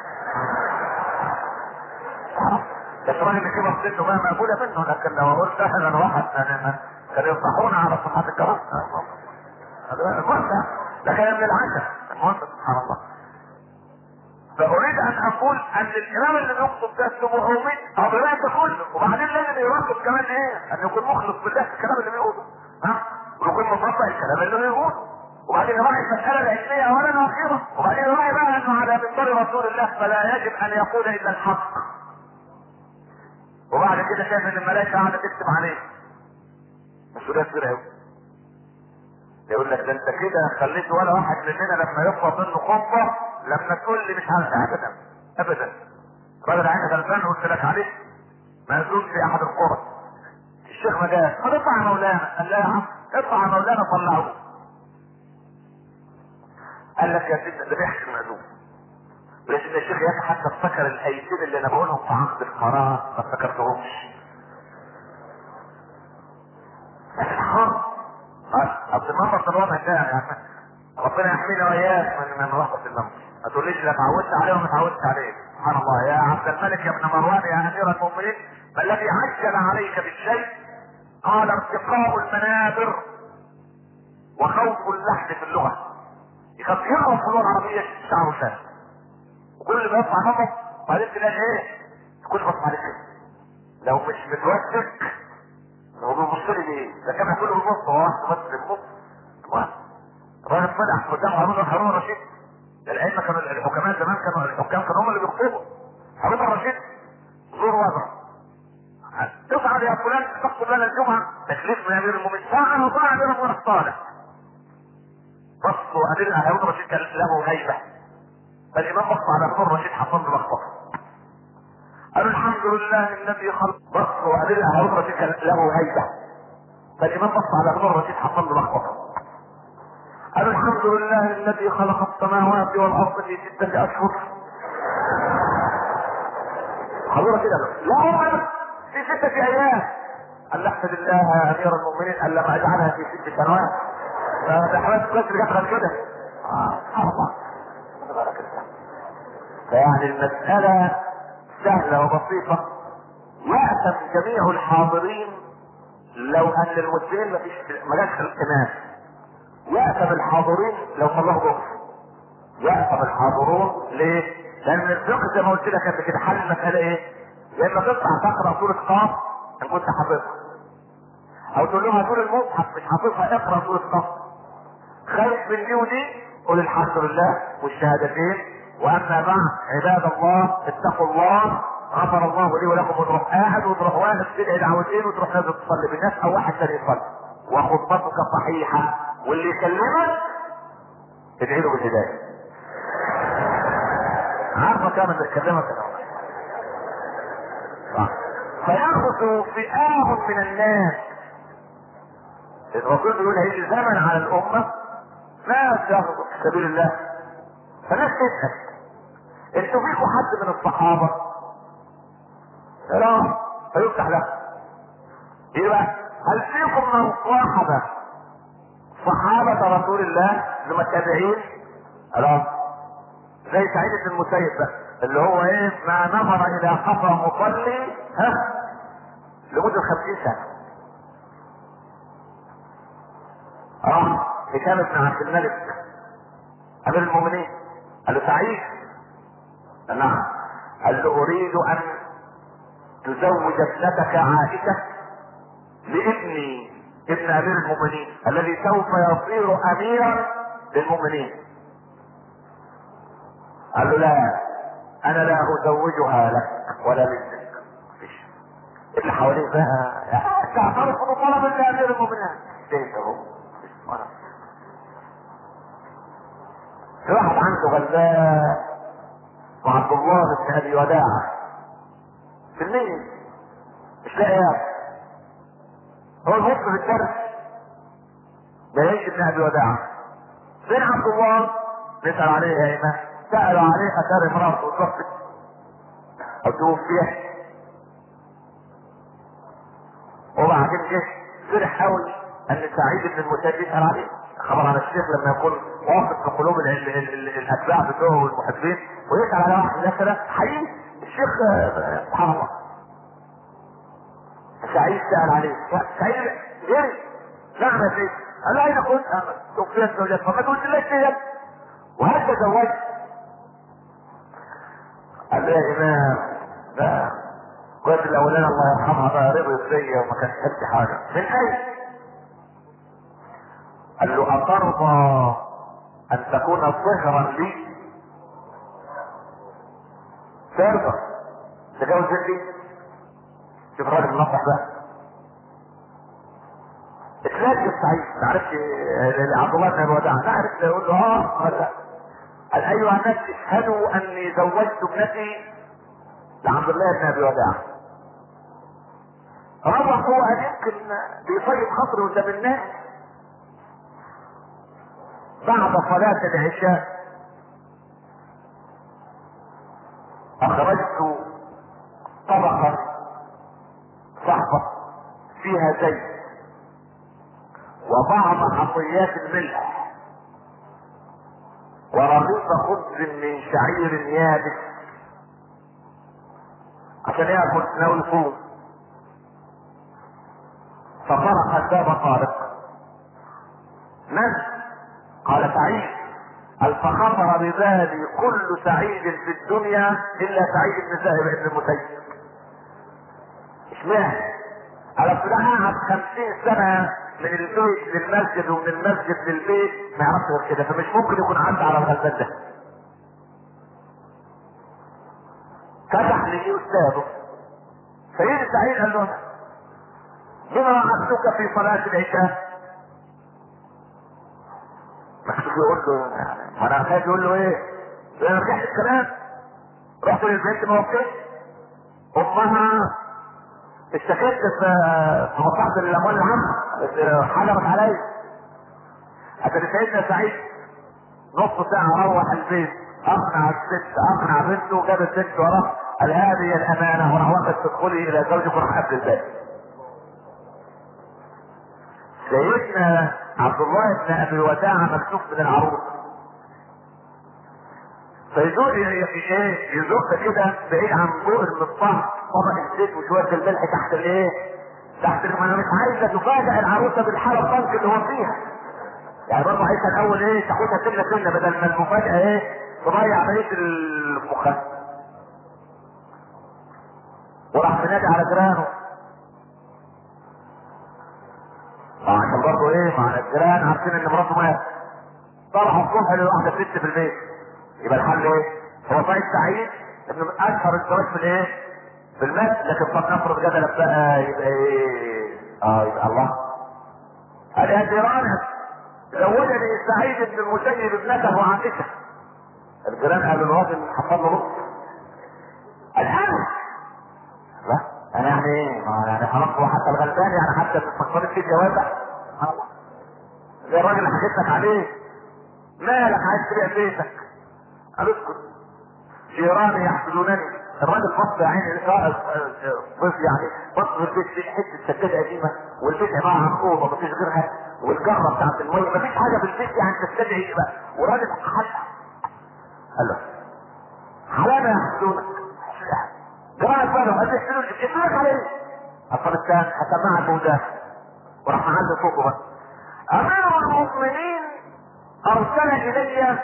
بس الراجل اللي كبر سنه بقى مقبوله منه لكن لو قلت احنا واحد كانوا يفتحونا على صحات الجواز. المهم ده كلام للعشاء. المهم سبحان الله. فاريد ان اقول ان الامام اللي بيخطب ده 700 قضيه كله وبعدين لازم يراقب كمان ايه؟ ان يكون مخلص بالله في الكلام اللي بيقوله ويكون مطبق الكلام اللي بيقوله وبعدين يراعي المساله العلميه اولا واخيرا وبعدين يراعي بقى انه على منبر رسول الله فلا يجب ان يقول الا الحق. وبعد كده شايف ان الملائكه قاعده تكتب عليه مسؤوليه كبيره قوي. يقول لك ده انت كده خليت ولا واحد مننا لما يفرض منه خطبه لما تقول لي مش عارف ابدا الراجل عين غلبان قلت لك عليه مهزوم في احد القرى الشيخ ما جاش، ما تطلع يا مولانا. قال لا يا عم اطلع يا مولانا طلعوه. قال لك يا سيدنا ده بيحكي المأذون. ولكن الشيخ ياك حتى افتكر الايتين اللي انا بقولهم في عقد القرار ما افتكرتهمش. اصل المنبر الوضع ده يعني ربنا يحمينا واياك من رهبة المنبر. ما تقوليش لا اتعودت عليه وما اتعودتش عليه. سبحان الله. يا عبد الملك يا ابن مروان يا امير المؤمنين، ما الذي عجل عليك بالشيء؟ قال ارتقاء المنابر وخوف اللحن في اللغة. يخاف يقرا في اللغة العربية شعره شاب، وكل ما يطلع منه بعدين تلاقي ايه؟ كل بص عليك لو مش متوسك هو بيبص لي ليه؟ ده كان كله بالنص، هو واحد بس بالنص. الراجل طلع قدام هارون الرشيد. الائمه كانوا الحكماء زمان كانوا الحكام كانوا هم اللي بيخطبوا. هارون الرشيد زور وزره تصعد يا فلان تخطب لنا الجمعه، تكليف من امير المؤمنين. ساعه وطلع امير المؤمنين الصالح. بصوا امير هارون الرشيد كان له هيبه، فالامام بص على هارون الرشيد حصل له لخبطه. قالوا الحمد لله الذي خلق. بصوا امير هارون الرشيد كان له هيبه، فالامام بص على هارون الرشيد حصل له لخبطه. قالوا الحمد لله الذي خلق السماوات والارض في 6 اشهر. حضور كده لا هم في 6 ايام. قال احمد الله يا امير المؤمنين قال لما اجعلها في 6 سنوات. فاحمد كويس اللي جت كده. سبحان الله. فيعني المسألة سهلة وبسيطة. يأتم جميع الحاضرين لو ان المسلمين ما جاش الامام. يأتم الحاضرين لو صلاه ظهر. يأتم الحاضرون ليه؟ لان الفقه زي ما قلت لك قبل كده حل المسألة ايه؟ يا اما تطلع تقرا سورة قاف ان كنت حافظها، او تقول لهم هاتوا المصحف مش حافظها اقرا سورة قاف. خايف من دي ودي قول الحمد لله والشهادتين واما بعد عباد الله اتقوا الله غفر الله لي ولكم. وتروح قاعد وتروح واقف تدعي دعوتين وتروح نازل تصلي بالناس او واحد ثاني يصلي وخطبتك صحيحه، واللي يكلمك ادعي له بالهدايه. عارفه كان اللي يكلمك فيأخذ فئام من الناس. الرسول بيقول هيجي زمن على الامه ناس ياخذوا في سبيل الله. فالناس تسأل انتوا فيكم حد من الصحابه؟ لا. فيفتح له يبقى هل فيكم من صاحب صحابة رسول الله لما التابعين؟ لا. زي سعيد بن المسيب ده اللي هو ايه ما نظر الى قفا مصلي لمدة 50 سنة. هشام بن عبد الملك امير المؤمنين قال له سعيد. نعم. قال له اريد ان تزوج ابنتك عائشة لابني ابن امير المؤمنين الذي سوف يصير اميرا للمؤمنين. قال له لا انا لا ازوجها لك ولا لابنك. مفيش اللي حواليه بقى تعترف بطلب امير المؤمنين. ايه اهو في واحد عنده غلبان وعبد الله بن ابي وداعة في الليل مش لاقي ياكل. هو الوقت في الدرس ده يعيش ابن ابي وداعة. فين عبد الله؟ نسأل عليه يا امام. سألوا عليه اثار امراته وتوفت او توفيت. وبعدين جه فرح قوي ان سعيد بن المسيب يسأل عليه. خبر عن الشيخ لما يكون واثق في قلوب الاتباع بتوعه والمحبين ويسأل على واحد مثلا حقيقي الشيخ سبحان الله. سعيد سأل عليه. سعيد جري. نعم يا سيدي. قال له اين كنت؟ توفيت زوجتك. فما تقولش لك كده وهل تزوجت؟ قال له يا امام لا كنت الاولاني الله يرحمها بقى رضيت فيا وما كانش حد حاجه. من اين؟ قال له اترضى ان تكون ظهرا لي؟ ترضى تجوز لي؟ شوف الراجل المنصح ده اتلاقي السعيد ما عرفش عبد الله بن ابي وداع لا عرفت يقول له قال ايها الناس اشهدوا اني زوجت ابنتي لعبد الله بن ابي وداع. روح هو قال يمكن بيطيب خاطري قدام الناس. بعد صلاة العشاء اخرجت طبقة صحبة فيها زيت وبعض حصيات الملح ورغيف خبز من شعير يابس عشان ياكل تناول الفول. فطرق الباب طارق. من؟ قال سعيد. قال فخطر ببالي كل سعيد في الدنيا الا سعيد بن زاهر بن المسيب. اشمعنى؟ قال اصل ده قعد 50 سنه من البيت للمسجد ومن المسجد للبيت ما يعرفش غير كده، فمش ممكن يكون عدى على الغلبان ده. فتح لي استاذه سيد سعيد قال له بما وعدتك في صلاة العشاء. مكتوب يقول له يعني انا خايف يقول له ايه؟ انا رجعت الكلام رحت للبنت ما وقفتش امها اشتكيت في مصلحة الاموال العامة حجرت علي. اتى سيدنا سعيد نص ساعة روح البيت اقنع الست اقنع بنته جاب الست وراه قال هذه الامانة وراح وقت تدخلي الى زوجك وراح قبل الباب. سيدنا عبد الله بن ابي وداعة مكتوب من العروس فيزور يزق كده بعيد عن ضوء المصباح طبق الزيت وشوية الملح تحت الايه؟ تحت انا مش عايزة تفاجئ العروسة بالحالة الضنك اللي هو فيها. يعني برضه عايزة الاول ايه تاخدها سنة سنة بدل ما المفاجأة ايه تضيع بقية المخدر. وراح منادي على جيرانه عشان برضه ايه مع الجيران عارفين ان مراته مات. طلعوا الصبح لواحدة ست في البيت. يبقى الحل ايه؟ هو سعيد سعيد ابن اشهر الزواج في الايه؟ في المال. لكن طب نفرض جدلا بقى يبقى ايه؟ يبقى الله قال يا جيرانك زوجني سعيد بن المسيب ابنته وعائشة. الجيران قالوا الراجل حصل له نص. الان لا انا يعني ايه؟ يعني خلاص هو حتى الغلبان يعني حتى فكرت في جوازه زي الراجل اللي حكيت لك عليه مالك عايز تبيع بيتك؟ قال اسكت جيراني يحسدونني. الراجل بص يا عيني بص يعني بص في البيت في حته سجاده قديمه والبيت عباره عن اوضه مفيش غيرها والجره بتاعت الميه مفيش حاجه في البيت يعني تستدعي بقى. وراجل حتى قال له حلاوه يحسدونك جرى الفضل قال اشترك عليه. اصل الثاني هسمعك وده وراح معلي صوته بقى. امير المؤمنين ارسل الي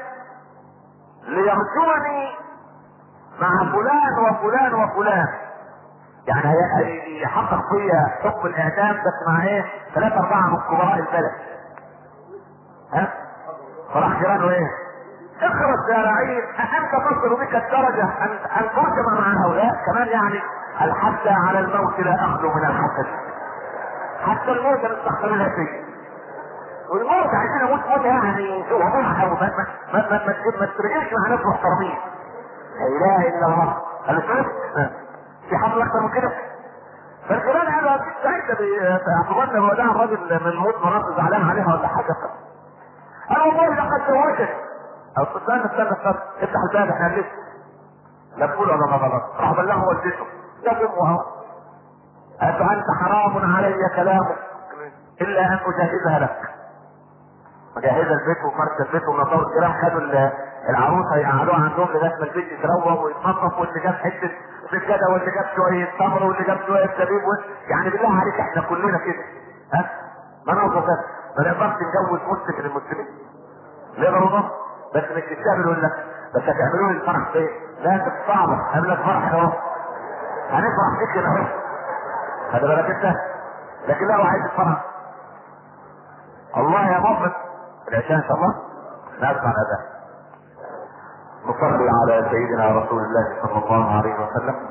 ليرجوني مع فلان وفلان وفلان يعني هيحقق فيا حكم الاعدام بس مع ايه 3-4 من كبراء البلد. ها فراح جيرانه ايه اخرج يا رعيل أأنت تصل بك الدرجة أن ترجم مع هؤلاء كمان يعني الحتى على الموت لا أخلو من الحسد. حتى الموت نستخدمها فيه والموت عشان اموت موت يعني هو مرحب ما ترجعش مع ناس محترمين. لا اله الا الله. قال شوف في حصل اكتر من كده. فالجيران قالوا اكيد ساعتها اعتبرنا هو ده الراجل من موت مرات زعلان عليها ولا حاجه. قال والله لقد زوجت او استنى افتح الباب احنا لسه لا تقول ولا غلط. راح بلغه والدته ده امه قالت انت حرام علي كلامك الا ان اجهزها لك. مجهزه البيت وفرش البيت ونطور الجيران خدوا العروسه يقعدوها عندهم لغايه ما البيت يتروق ويتنظف واللي جاب حته سجاده واللي جاب شويه تمر واللي جاب شويه زبيب يعني بالله عليك احنا كلنا كده ها مناظر كده ما نقدرش نجوز مسلم للمسلمين نقدر نقدر بس مش تستقبل يقول لك بس هتعملوا لي الفرح فين؟ لا انت صعبه قبل لك فرح اهو هنفرح فيك كده اهو خلي بالك انت لكن لا هو عايز الفرح. الله يا مؤمن العشاء ان شاء الله نسمع الاذان نصلي على سيدنا رسول الله صلى الله عليه وسلم.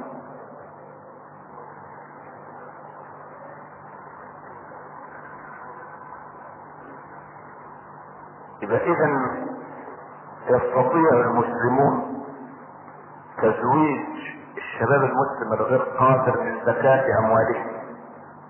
يبقى اذا يستطيع المسلمون تزويج الشباب المسلم الغير قادر من زكاة اموالهم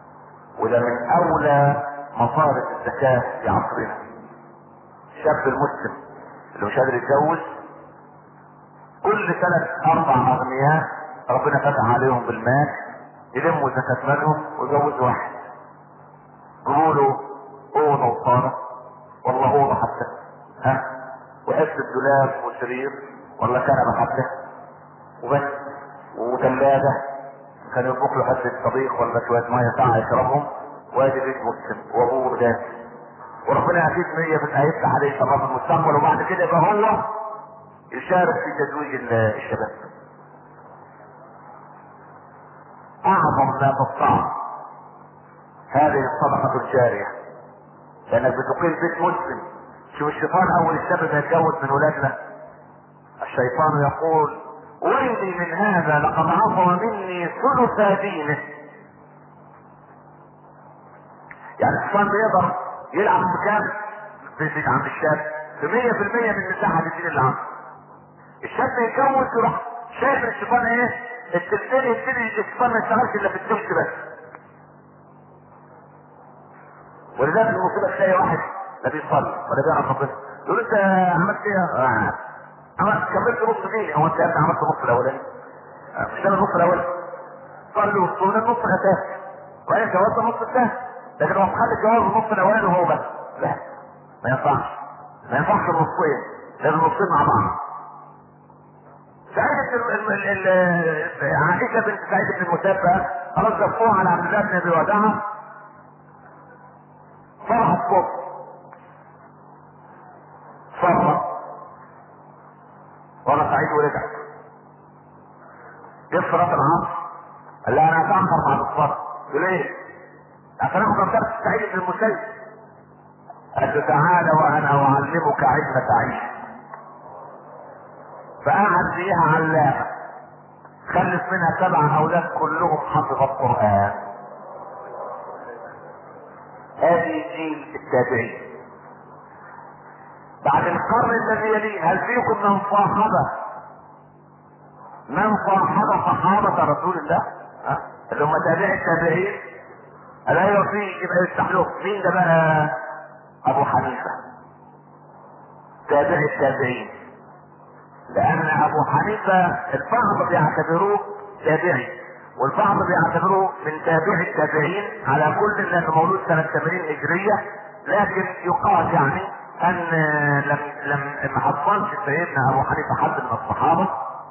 وده من اولى مصارف الزكاة في عصرنا. الشاب المسلم اللي مش قادر يتجوز كل سنة 4 اغنياء ربنا فتح عليهم بالمال يلموا زكاة مالهم ويجوزوا واحد، يقولوا اوضة وصالة والله اوضة حتى، ها، وحته دولاب وسرير ولا كنبة حتى وبس، وثلاجة كان يطبخ له حته طبيخ ولا شوية مية ساعة يشربهم، وادي بيت مسلم وابوه ده، وربنا اكيد 100% هيفتح عليه شباب المستقبل، وبعد كده يبقى هو يشارك في تزويج الشباب. اعظم ما تستطاع هذه الصدقة الجارية، لانك بتقيم بيت مسلم. شوف الشيطان اول الشاب ما يتجوز من ولادنا الشيطان يقول ويلي من هذا لقد عصم مني ثلث دينه. يعني الشيطان بيقدر يلعب بكام في عند الشاب في 100% من مساحة الدين اللي عنده. الشاب يتجوز يروح شايف الشيطان ايه؟ التلتين يبتدي الشيطان ما يشتغلش الا في التمس بس. ولذلك المصيبة تلاقي واحد لا بيصلي ولا بيعرف ربنا يقول انت عملت ايه؟ عملت كملت نص ديني. هو انت عملت نص الاولاني؟ مش انا النص الاولاني صلي وصوم النص اساسي وبعدين جوزت النص الثاني، لكن هو مخلي الجواز النص الاولاني وهو بس. لا ما ينفعش، ما ينفعش النصين، لازم النصين مع بعض. عائشة بنت سعيد بن المسيب خلاص دفوها على عبد الله بن ابي وداعة، فرحت صوت فرح وانا سعيد ورجع جه صلاة العصر قال لها انا هتأخر بعد الصلاة. قلت له ليه؟ عشان اخد درس سعيد بن المسيب. قالت تعالى وانا اعلمك علم عيش. فقعد فيها علاقة خلف منها 7 اولاد كلهم حفظ القرآن. هذه جيل التابعين. بعد القرن الذي يليه هل فيكم من صاحب صحابة رسول الله؟ اللي هم تابعي التابعين. الا يوفيه يبقى يفتح له مين ده بقى؟ ابو حنيفة تابعي التابعين، لان ابو حنيفة البعض بيعتبروه تابعي والبعض بيعتبروه من تابعي التابعين على كل، لانه مولود سنة 80 هجرية، لكن يقال يعني ان لم ما حصلش سيدنا ابو حنيفة حد من الصحابة.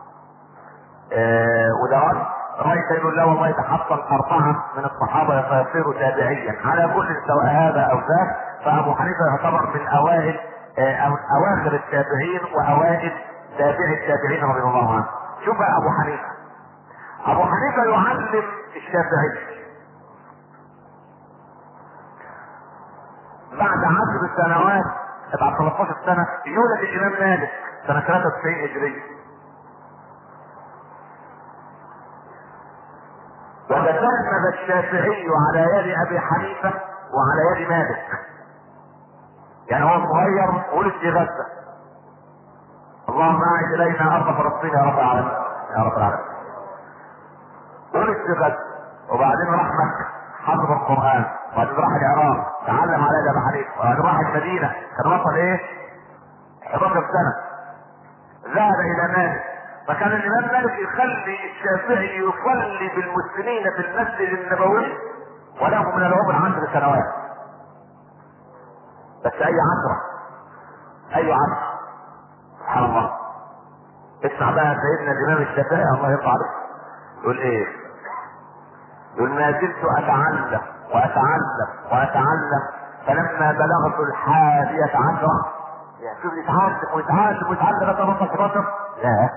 وده رأي سيد الله والله يتحصل 4 من الصحابة فيصيروا تابعيا على كل سواء هذا او ذاك. فابو حنيفة يعتبر من اوائل او اواخر التابعين واوائل تابعي التابعين رضي الله عنه. شوف ابو حنيفة يعلم الشافعي بعد 10 سنوات، بعد 13 سنة يولد الامام مالك سنة 93 هجرية، وتسلم الشافعي على يد ابي حنيفة وعلى يد مالك. يعني هو صغير ولد في غزة. اللهم اعد الينا ارض فلسطين يا رب العالمين يا رب العالمين. ولد في غزة وبعدين راح مكة حفظ القرآن، وبعدين راح العراق تعلم على يد ابي حنيفة، وبعدين راح المدينة كان وصل ايه 11 سنة ذهب الى مالك. فكان الامام مالك يخلي الشافعي يصلي بالمسلمين في المسجد النبوي وله من العمر 10 سنوات بس. اي 10 سبحان الله. اسمع بقى سيدنا الامام الشافعي الله يرضى عليه يقول ايه؟ يقول ما زلت اتعلم فلما بلغت 11 يعني شوف يتعلم بطل لا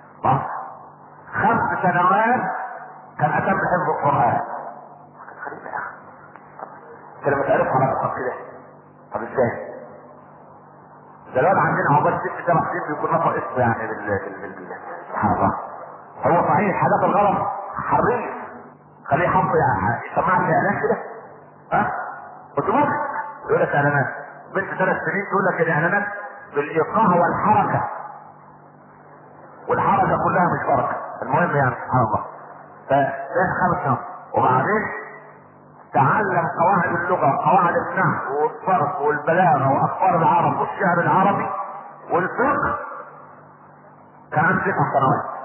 5 سنوات كان اتم حفظ القرآن. غريبة يا اخي كده ما تعرفها على الأقل كده. طب ازاي؟ ده الواد عندنا عقبال 6 7 سنين بيكون نطق اسمه يعني سبحان الله. هو صحيح حاجات الغلط حرية خليه حفظ يسمع لي اعلان كده اوتوماتيك يقول لك اعلانات. بنت 3 سنين تقول لك الاعلانات بالايقاع والحركة، والحركة كلها مش بركة. المهم يعني سبحان الله. فده 5 سنوات وبعدين تعلم قواعد اللغة وقواعد النحو والصرف والبلاغة واخبار العرب والشعر العربي والفقه كان عنده 9 سنوات.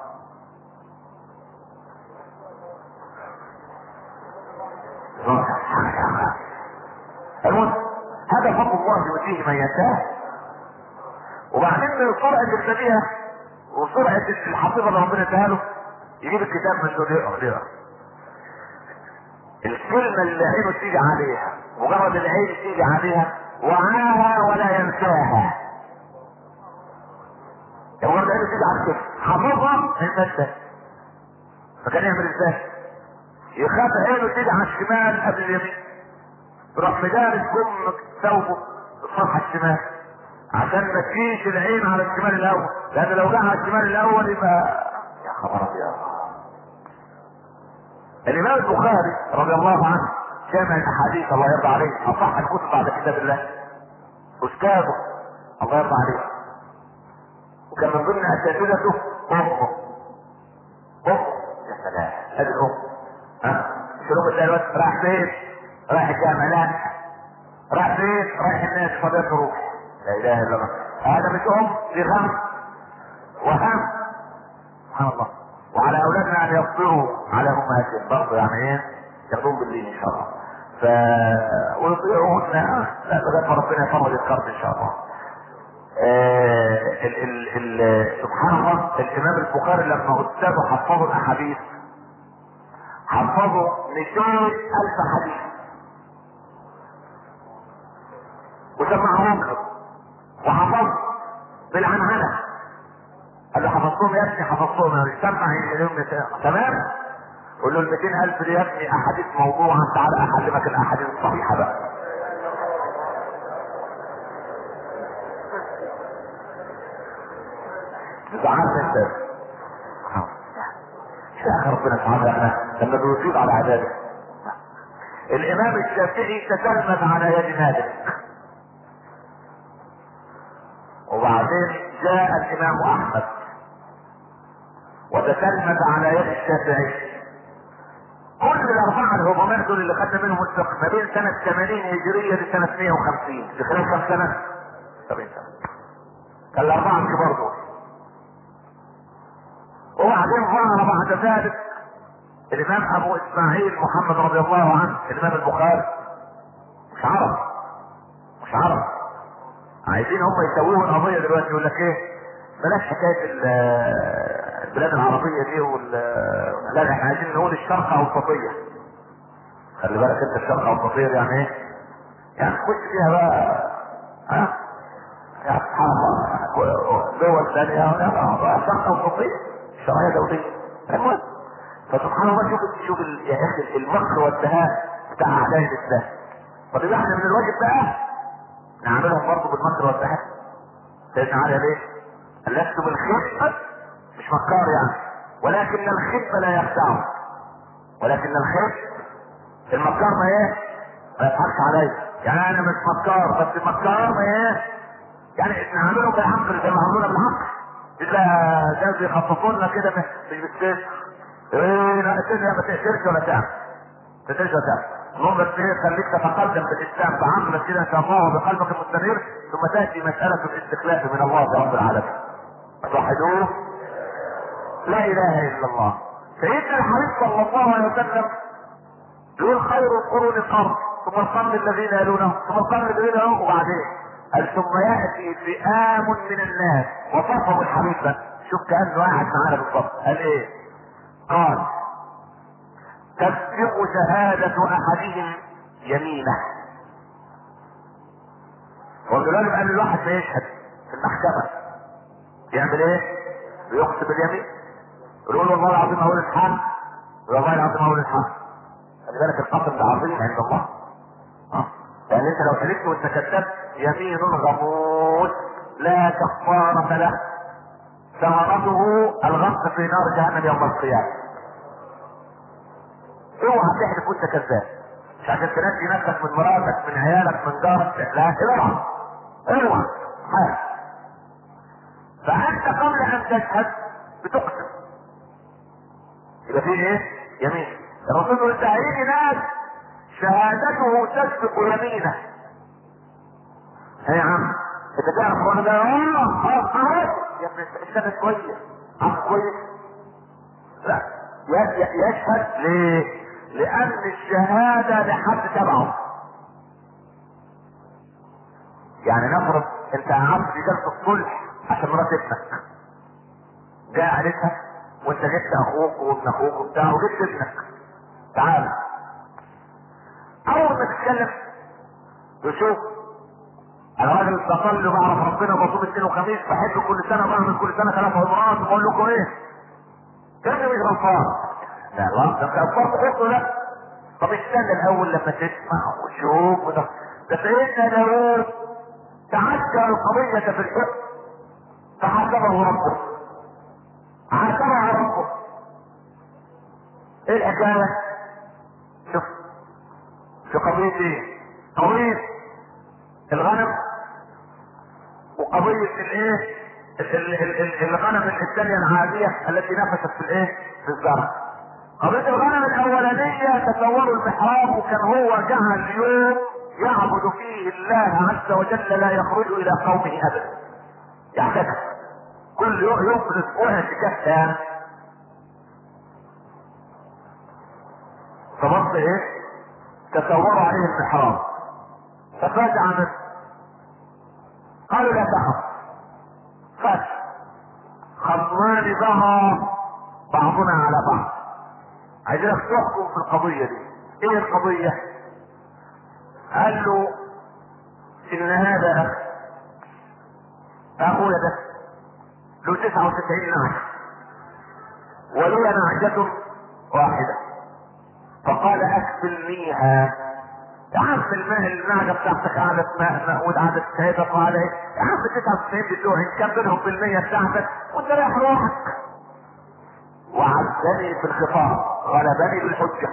المهم هذا فضل الله يؤتيه من يشاء. وبعدين من سرعة البديهة وسرعة الحفيظة اللي ربنا اداها له يجيب الكتاب من دول يقرا الكلمة اللي عينه تيجي عليها، مجرد العين تيجي عليها وعاها ولا ينساها. مجرد عينه تيجي على الكلمة حفظها ما ينساش. فكان يعمل ازاي؟ يخاف عينه تيجي على الشمال قبل اليمين، يروح مدارس كم ثوبه الصفحة الشمال عشان ما تجيش العين على الشمال الاول، لان لو جه على الشمال الاول يبقى يا خبر ابيض. الامام البخاري رضي الله عنه جامع الاحاديث الله يرضى عليه، اصح الكتب بعد كتاب الله، استاذه الله يرضى عليه، وكان من ضمن اساتذته امه. يا سلام هذه الام مش الام تلاقي الوقت رايح فين؟ رايح الجامع. لا رايح فين؟ رايح الناس فضيلة روح. لا اله الا الله. هذا مش دي غم وهم سبحان الله. وعلى اولادنا ان يصبروا على امهاتهم برضه، يعني ايه ياخذون بالدين ان شاء الله. ويطيعوهن لغايه ما ربنا يفرج الكرب ان شاء الله. سبحان الله الامام البخاري لما استاذه حفظوا الاحاديث حفظوا 200,000 حديث وسمعهم له وحفظ بالعنعنه. قال له حفظتهم يا ابني؟ حفظتهم يا ابني. سمع اليوم تمام. قول له ال 200,000 دي يا ابني احاديث موضوعه، تعالى اعلمك الاحاديث الصحيحه بقى. زعلت انت يا ربنا سبحانه لما بيصيب على عباده. الامام الشافعي تتلمذ على يد مالك، وبعدين جاء الامام احمد وتتلمذ على يد الشافعي. كل الاربعه الهجماء دول اللي خدنا منهم الفقه ما بين سنه 80 هجريه لسنه 150 في خلال كم سنه؟ 70 سنه. كان الاربعه الكبار دول. وبعدين ظهر بعد ذلك الامام ابو اسماعيل محمد رضي الله عنه الامام البخاري. مش عرب عايزين هم يسووه القضيه دلوقتي، يقول لك ايه بلاش حكايه البلاد العربيه دي لا احنا عايزين نقول الشرق اوسطيه. خلي بالك انت الشرق اوسطيه دي يعني ايه؟ يعني تخش فيها بقى يا سبحان الله دول ثانيه شرق اوسطيه شرعيه دوليه. المهم فسبحان الله شوف يا اخي المكر والدهاء بتاع اعداء الاسلام. طب يبقى احنا من الواجب بقى نعملهم برضه بالمكر والدهاء. سيدنا علي ليه؟ لست بالخبة مش مكار يعني، ولكن الخبة لا يخدعه، ولكن الخب المكار ما ايه؟ ما يضحكش عليا. يعني انا مش مكار بس المكار ما ايه؟ يعني نعملهم بالعقل زي ما عملونا بالعقل. الا ده بيخططوا لنا كده مش بالسيف. ايه لا ما تقدرش ولا تعمل. المهم بس ايه خليك تتقدم في الاسلام بعملك كده ان شاء الله بقلبك المستنير، ثم تاتي مساله الاستخلاف من الله رب العالمين. توحدوه لا اله الا الله. سيدنا الحبيب صلى الله عليه وسلم يقول خير القرون القرن ثم القرن الذين يلونه ثم القرن الذين يلونه وبعدين قال ثم ياتي فئام من الناس وصفه الحبيب بقى. شوف كانه قاعد معانا بالضبط. قال ايه؟ قال تسبق شهادة احدهم يمينه. ودلوقتي قال الواحد ما يشهد في المحكمة يعمل ايه؟ بيقسم باليمين يقول والله العظيم اقول الحق والله العظيم اقول الحق. خلي بالك القسم ده عظيم عند الله. يعني انت لو حلفت وانت كذبت يمين غموس لا كفارة له ثمرته الغمس في نار جهنم يوم القيامة. اوعى تحلف وانت كذاب مش عشان تنجي نفسك من مراتك من عيالك من جارك، لا اوعى حاجة. فانت قبل ان تشهد بتقسم يبقى فيه ايه؟ يمين. الرسول يقول هيجي ناس شهادته تسبق يمينه. يا عم انت تعرف وانا ده خلاص عارف يا ابني استنى شويه عم كويس. لا يشهد ليه؟ لان الشهاده لحد تبعه. يعني نفرض انت قعدت في جلسه الصلح عشان مرات ابنك جاء عيلتها وانت جبت اخوك وابن اخوك وبتاع وجبت ابنك تعال اول ما تتكلم تشوف انا راجل بصلي وبعرف ربنا بصوم اثنين وخميس بحب كل سنه بعمل كل سنه 3 عمرات وبقول لكم ايه؟ كلمه مش غلطان. لا الله ده انت غلطان تحطه ده. طب استنى الاول لما تسمع وتشوف ده سيدنا داوود تعجل القضيه في الحكم فحسبه ربه. عاتبه ربه. ايه الحكايه؟ شوف في قضيه ايه؟ قضيه الغنم وقضية الايه الغنم الثانية العادية التي نفست في الايه في الزرع. قضية الغنم الاولانية تصوروا المحراب وكان هو جعل يوم يعبد فيه الله عز وجل لا يخرج الى قومه ابدا. يعتكف كل يوم في الاسبوع اعتكاف تام. فبص ايه تصوروا عليه المحراب ففاجأ منه قالوا لا تخف فتح خصمان بها بعضنا على بعض. عايزينك تحكم في القضية دي. ايه القضية؟ قال له ان هذا اخويا ده له 99 نعجة ولولا نعجة واحدة فقال اكفلنيها. يا عم النعجة بتاعتك قعدت ماء وقعدت كهيبة قال ايه؟ يا عم 99 بتوعي كملهم بالمية بتاعتك وانت رايح روحك. وعزني في الخطاب غلبني بالحجة.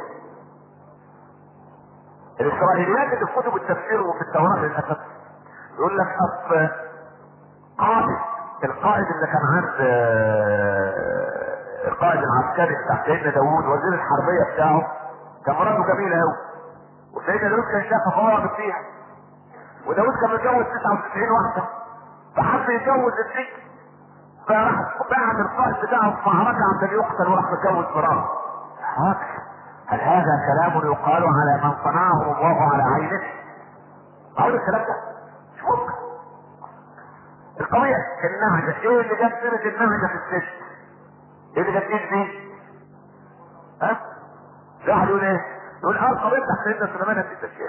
الاسرائيليات اللي في كتب التفسير وفي التوراة للأسف يقول لك اصل القائد اللي كان عند القائد العسكري بتاع سيدنا داوود وزير الحربية بتاعه كان مراته جميلة قوي وسيدنا داوود كان شافها فورا فيها وداوود كان متجوز 99 واحدة فحب يتجوز الست فراح بعد القائد بتاعه في معركة عشان يقتل وراح متجوز مراته. هل هذا كلام يقال على من صنعه الله على عينه؟ اقول الكلام ده مش ممكن. القضية النهجة ايه اللي جاب سيرة النهجة في الست؟ ايه اللي جاب دي؟ ها؟ واحد يقول ايه؟ يقول قضية تحت سيدنا سليمان في التشريع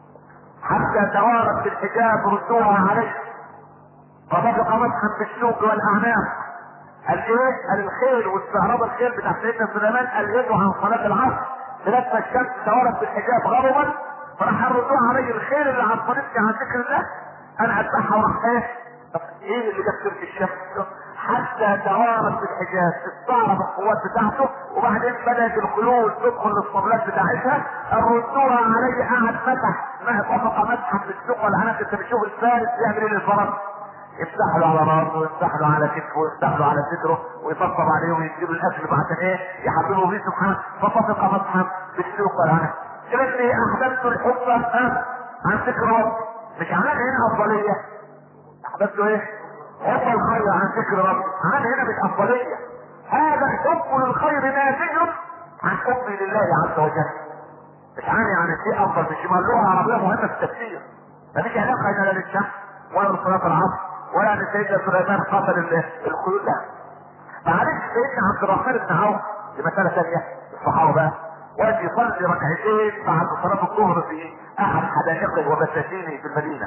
حتى توارت بالحجاب ردوها عليه فطبق مسحا بالسوق والاعناق. قال ايه؟ قال الخيل واستعراض الخيل بتاع سيدنا سليمان قلدوا عن صلاة العصر لما الشمس توارت بالحجاب غضبا فراح ردوها عليه الخيل اللي عصرتني عن ذكر الله انا اتبعها وراح ايه؟ طب ايه اللي جاب سيرة الشمس؟ حتى توارت بالحجاب استعرض القوات بتاعته وبعدين بدأت الخيول تدخل للصبلات بتاعتها ردوها عليه قاعد فتح وفق مسحا بالسوق والعناق. انت بتشوف الفارس يعمل ايه للفرس؟ يفتح له على راسه ويفتح له على كتفه ويفتح له على صدره ويطبطب عليه ويديله الاكل بعد ايه يحببه فيه سبحانه فطفق مسحا بالسوق والعناق. كلمني احببت الحب عن ذكر رب مش عمل هنا افضليه. احببته ايه؟ حب الخير عن ذكر رب عمل هنا مش افضليه. هذا الحب للخير ناتج عن حبي لله عز وجل. مش يعني في افضل مش اللغه العربيه مهمه في التفسير. مفيش علاقه لا للشمس ولا لصلاه العصر ولا ان سيدنا سليمان قتل الخيول. لا معلش سيدنا عبد الرحمن بن عوف دي مساله ثانيه الصحابه بقى وقت يصلي ركعتين بعد صلاه الظهر في احد حدائقه وبساتينه في المدينه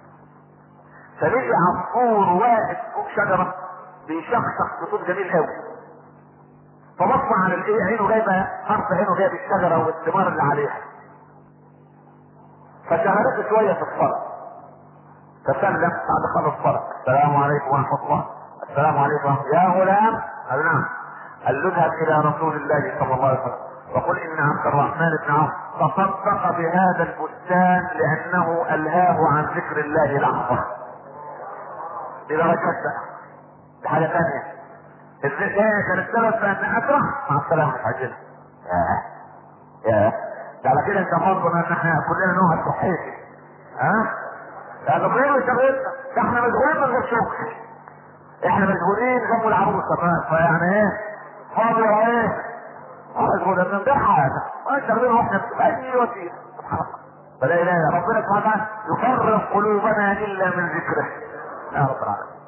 فلقي عصفور واقف فوق شجره بيشخشخ بصوت جميل قوي فبص على الايه عينه جايبه طرف عينه جايب الشجره والثمار اللي عليها فشغلته شويه في الصلاه فسلم بعد خلص الصلاة السلام عليكم ورحمة الله السلام عليكم يا غلام قال نعم قال له اذهب الى رسول الله صلى الله عليه وسلم وقل ان عبد الرحمن بن عوف تصدق بهذا البستان لانه الهاه عن ذكر الله لحظة. دي درجات بقى دي حاجة ثانية. ازاي كان السبب في ان اسرع مع السلامة عجلة يا ده على كده انت مظلم ان احنا كلنا نقعد في حياتي. ها؟ ده غير شغلتنا، ده احنا مشغولين من غير شغل. احنا مشغولين جنب العروسه فيعني ايه؟ فاضي ولا ايه؟ مشغول ان نضحك ما شغالين واحنا باي وسيله. سبحان الله. فلا اله الا ربنا سبحانه وتعالى يفرق قلوبنا الا من ذكره يا رب العالمين.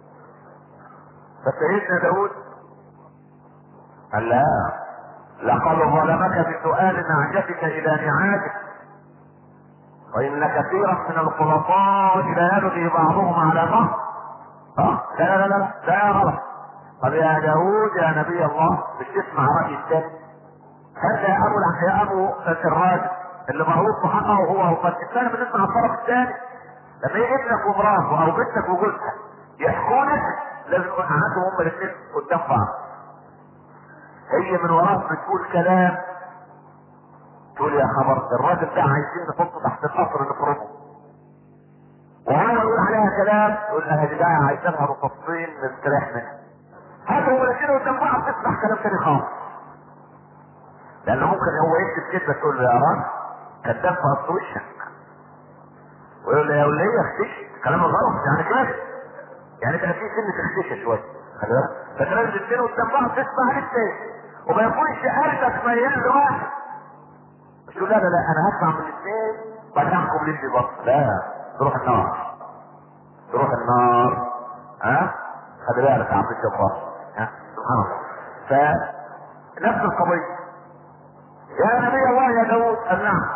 فسيدنا داود قال لا، لقد ظلمك بسؤال نعجتك الى نعاجك، وان كثيرا من الخلطاء لا يبغي بعضهم على بعض. لا لا لا لا لا غلط. طب يا داود يا نبي الله مش تسمع راي الثاني؟ هذا يا ابو الراجل اللي مربوط بحقه وهو وقد الثاني بتسمع الطرف الثاني. لما يجي ابنك ومراته او بنتك وجوزها يحكوا لك لازم يكون قعدتهم هما الاثنين قدام بعض. هي من وراهم بتقول كلام تقول يا خبر الراجل ده عايزين نحطه تحت القصر نفرمه، وهو يقول عليها كلام يقول لها دي بقى عايزينها مفصلين نستريح منها. هاتوا هما الاثنين قدام بعض تسمع كلام تاني خالص. لانه ممكن هو يكتب كده تقول له يا راجل كذاب في اصل وشك، ويقول لي يا وليه اختش كلام غلط يعني كده، يعني كان في سن تختشه شويه خلي بالك. فكلام الاثنين قدام بعض تسمع الاثنين وما يكونش قلبك ميال لواحد مش تقول لا لا لا انا هسمع من الاثنين بعدين احكم ليه ببطل. لا تروح النار، تروح النار. ها خلي بالك يا عم الجبار. ها سبحان الله. فنفس القضيه يا نبي الله يا داود قال نعم.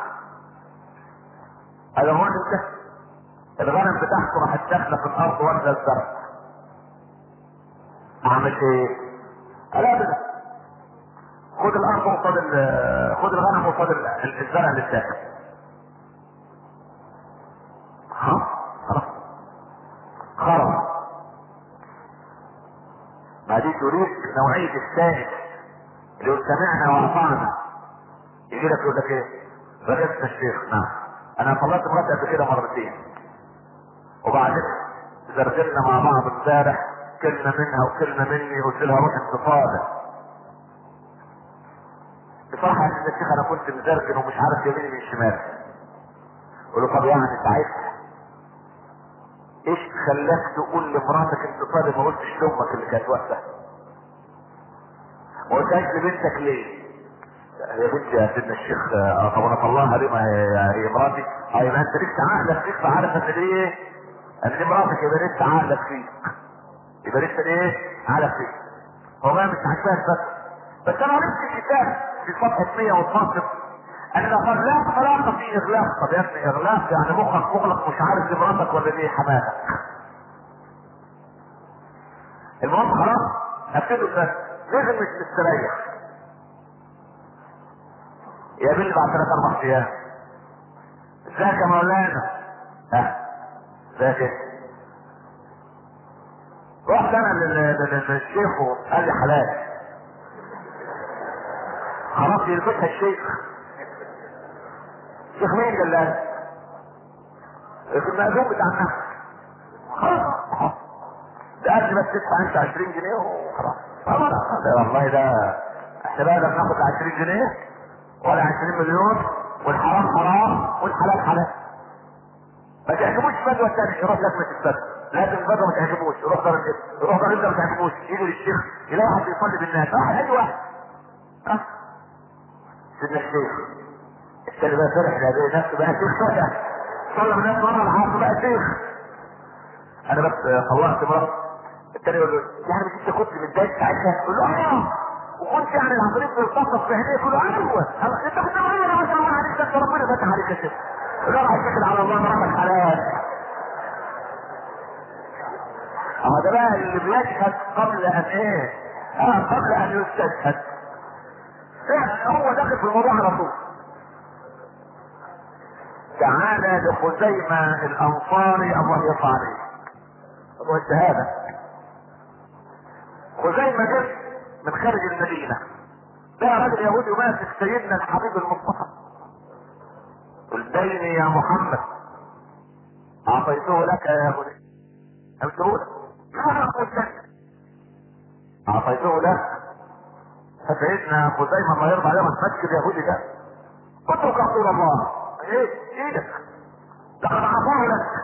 الغنم ده الغنم بتاعته راح تدخل في الارض واخده الزرع. اعمل ايه؟ قال ابدا خد الارض وخد خد الغنم وخد الزرع اللي اتاكل. خلاص خلاص. ما دي تريد نوعيه السائل اللي يقول سمعنا واطعنا. يجي لك يقول لك ايه؟ بجد الشيخ نعم انا طلعت مراتي قبل كده مرتين وبعدين زرزلنا مع بعض امبارح كلمة منها وكلمة مني قلت لها روح انتفاضة. بصراحة يا الشيخ انا كنت مزركن ومش عارف يميني من شمال. قول له طب يعني ساعتها ايش خلاك تقول لمراتك انتفاضة ما قلتش لامك اللي كانت واقفة؟ ما قلتهاش لبنتك ليه؟ يا بنتي يا سيدنا الشيخ طب انا طلعها ليه؟ ما هي مراتي. يبقى انت لسه عقلك فيك فعارف ان دي ان دي مراتك يبقى لسه عقلك فيك. يبقى لسه ايه؟ عقلك فيك. هو بقى مش عاجباك بس انا قريت الكتاب في صفحه 112 ان الاغلاق طلاقه في اغلاق. طب يا ابني اغلاق يعني مخك مغلق مش عارف دي مراتك ولا دي حماتك. المهم خلاص ابتدوا بس لازم مش تستريح يا بني بعد 3-4 ايام. ازيك يا مولانا؟ ازيك؟ رحت انا للشيخ وقال لي حلال. خلاص يلبسها الشيخ. الشيخ مين قال لها؟ المأذون بتاع النفس. خلاص ده قال لي بس تدفع انت 20 جنيه وخلاص. والله ده احنا بقى بناخد 20 جنيه ولا 20 مليون والحرام حرام والحلال حلال. ما تعجبوش بدوة تاني يروح لجنة السد، لازم البدوة ما تعجبوش يروح دار الجد، يروح دار الجد ما تعجبوش يجي للشيخ يلاقي واحد بيصلي بالناس واحد اي واحد. سيدنا الشيخ التاني بقى فرح لهذه نفسه بقى شيخ فجأة صلى بالناس مرة العصر بقى شيخ. انا بس طلعت مرة التاني يقول له يعني مش انت كنت متضايق ساعتها؟ يقول له وكنت يعني العفريت بيلتصق في عينيه يقول له ايوه انت كنت مغير ما شاء الله عليك ده ربنا فتح عليك يا شيخ. لا اتكل على الله مراتك حلال. اما ده بقى اللي بيشهد قبل ان ايه؟ قبل ان يستشهد. هو داخل في الموضوع على طول. تعالى لخزيمة الانصاري الله يرضى عليه هو الشهادة. خزيمة جه من خارج المدينة. ده راجل يهودي ماسك سيدنا الحبيب المصطفى. الدين يا محمد اعطيته لك يا يهودي. اعطيته لك. ماذا قلت لك؟ اعطيته لك. فسيدنا خزيمة الله يرضى عليه مسك اليهودي ده اترك رسول الله. ايه ايدك؟ لقد عفاه لك.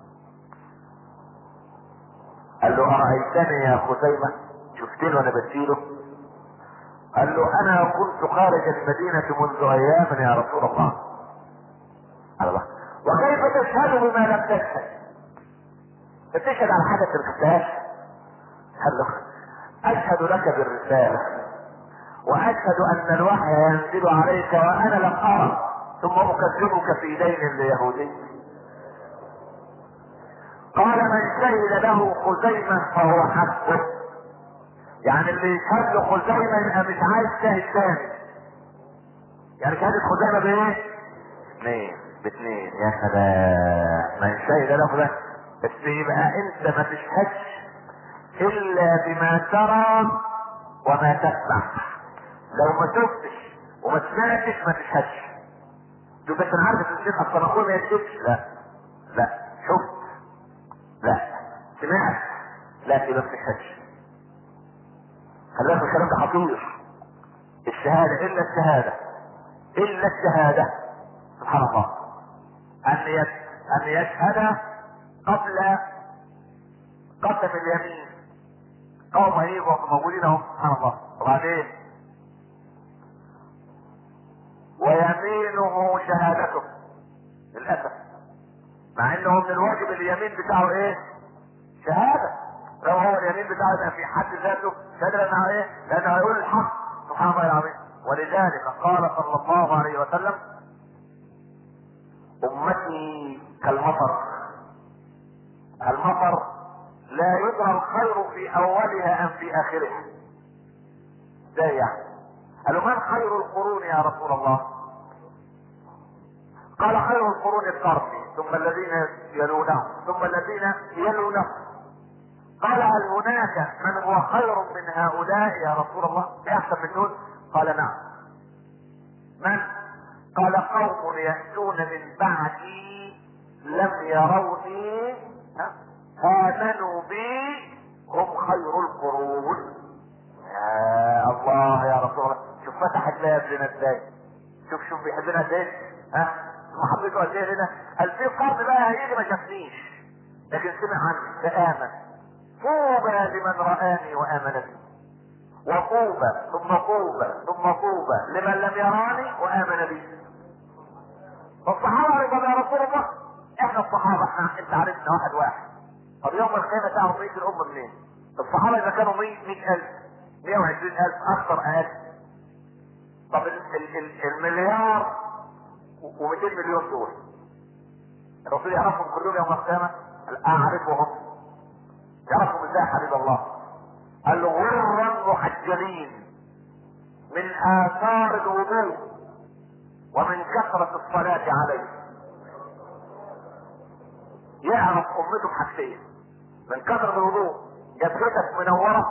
قال له ارايتني يا خزيمة؟ شفتني وانا بديله؟ قال له انا كنت خارج المدينة منذ ايام يا رسول الله. الله، وكيف تشهد بما لم تشهد؟ بتشهد على حاجة ما شفتهاش؟ قال له اشهد لك بالرسالة، واشهد ان الوحي ينزل عليك وانا لم ارى، ثم اكذبك في دين ليهودي. قال من شهد له خزيمة فهو حسبه. يعني اللي يشهد له خزيمة يبقى مش عايز شاهد ثاني. يعني شهادة خزيمة بايه؟ باثنين. يا سلام. من شهد له خزيمة. بس يبقى انت ما تشهدش الا بما ترى وما تسمع. لو ما شفتش وما سمعتش ما تشهدش. تقول بس انا عارف ان الشيخ اصلا اقول ما يكذبش. لا شفت، لا سمعت، لا يبقى ما تشهدش. خلي بالك الكلام ده خطير. الشهادة الا الشهادة سبحان الله ان يشهد قبل قسم اليمين. قوم هيجوا موجودين اهو سبحان الله. وبعدين ويمينه شهادته. للاسف مع انه من الواجب اليمين بتاعه ايه؟ شهادة. لو هو اليمين بتاعه يبقى في حد ذاته شهادة لانه ايه؟ لانه هيقول الحق سبحان الله العظيم. ولذلك قال صلى الله عليه وسلم امتي كالمطر. المطر لا يدرى الخير في اولها ام في اخرها. ازاي يعني؟ قالوا من خير القرون يا رسول الله؟ قال خير القرون القرن، ثم الذين يلونهم، ثم الذين يلونهم. قال هل هناك من هو خير من هؤلاء يا رسول الله؟ احسن من دول؟ قال نعم. من؟ قال قوم يأتون من بعدي لم يروني آمنوا بي هم خير القرون. يا الله يا رسول الله. شوف فتحت باب لنا ازاي. شوف بيحبنا ازاي. محبته قد ايه هنا. قال في قرن بقى هيجي ما شافنيش لكن سمع عني فآمن. طوبى لمن رآني وآمن بي، وطوبى ثم طوبى ثم طوبى لمن لم يراني وآمن بي. فالصحابة رضي الله يا رسول الله. احنا الصحابة انت عرفنا واحد. طب يوم القيامة تعرف مية الأمة منين؟ الصحابة إذا كانوا 100,000 120,000 أكثر أقل. طب المليار و200 مليون دول الرسول يعرفهم كلهم يوم القيامة؟ أعرفهم. يعرفهم ازاي حبيب الله؟ قال له غرا محجلين من آثار الوضوء ومن كثرة الصلاة عليه. يعرف أمته بحاجتين: من كثرة الوضوء، جبهتك منورة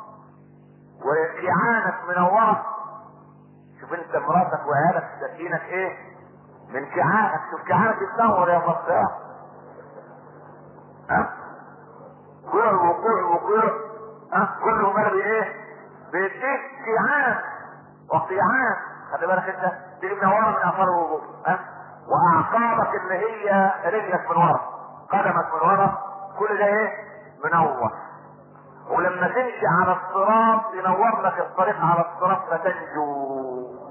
وكيعانك منورة. شوف انت مراتك وعيالك سكينك ايه؟ من كيعانك. شوف كيعانك يتنور يا مصر. وقوع كله مال بايه؟ بيديك كيعان وقيعان. خلي بالك انت تيجي منوره من اثار الوضوء. واعقابك اللي هي رجلك من ورا، قدمك من ورا، كل ده ايه؟ منور. ولما تمشي على الصراط ينور لك الطريق على الصراط فتنجو.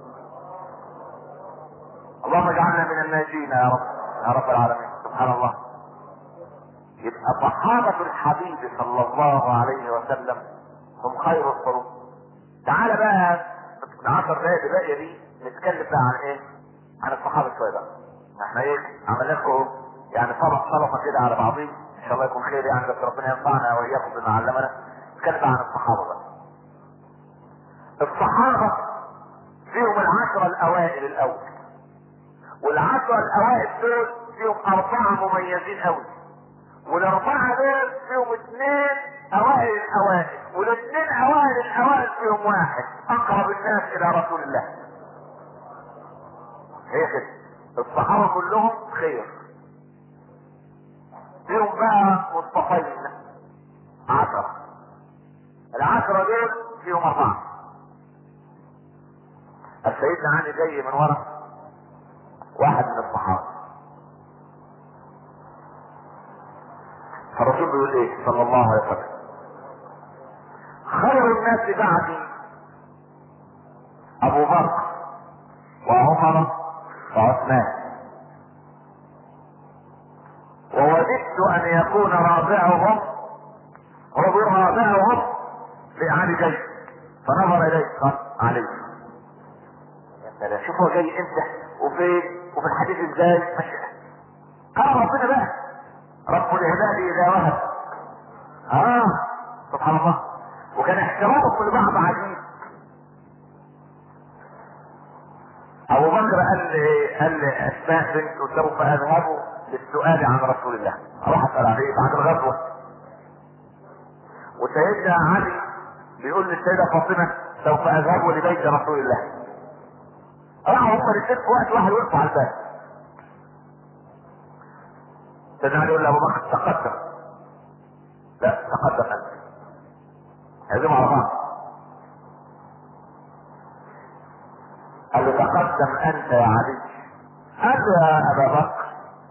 اللهم اجعلنا من الناجين يا رب العالمين. سبحان الله. يبقى صحابة الحبيب صلى الله عليه وسلم هم خير القرون. تعال بقى في 10 دقايق الباقية دي نتكلم بقى عن ايه؟ عن الصحابة شوية بقى. احنا ايه؟ عملنا لكم يعني صلفة كده على بعضين، ان شاء الله يكون خير يعني، بس ربنا ينفعنا واياكم بما علمنا. نتكلم عن الصحابة بقى. الصحابة فيهم 10 الاوائل الاول، وال10 الاوائل دول فيهم 4 مميزين قوي، والاربعة دول فيهم 2 اوائل الاوائل، وال2 اوائل الاوائل فيهم 1 اقرب الناس الى رسول الله. هي كده. الصحابة كلهم خير. فيهم بقى مصطفين 10. ال10 دول فيهم 4. السيدنا علي جاي من ورا واحد من الصحابة. فالرسول بيقول ايه صلى الله عليه وسلم؟ خير الناس بعدي ابو بكر وعمر وعثمان، ووددت ان يكون رابعهم لعلي جاي. فنظر اليه قال علي. يا سلام، شوف هو جاي امتى وفين وفي الحديث ازاي ماشي. قال ربنا بقى رب العباد اذا وهب. سبحان الله. وكان احترامهم لبعض عجيب. ابو بكر قال لاسماء بنت سوف اذهب للسؤال عن رسول الله، اروح اسال عليه بعد الغزوه. وسيدنا علي بيقول للسيده فاطمه سوف اذهب لبيت رسول الله. راحوا هم الاثنين في وقت واحد وقفوا على الباب. سيدنا علي يقول لابو بكر تقدم. لا تقدم انت. هزموا على بعض. قال له تقدم انت يا علي. قال له يا ابا بكر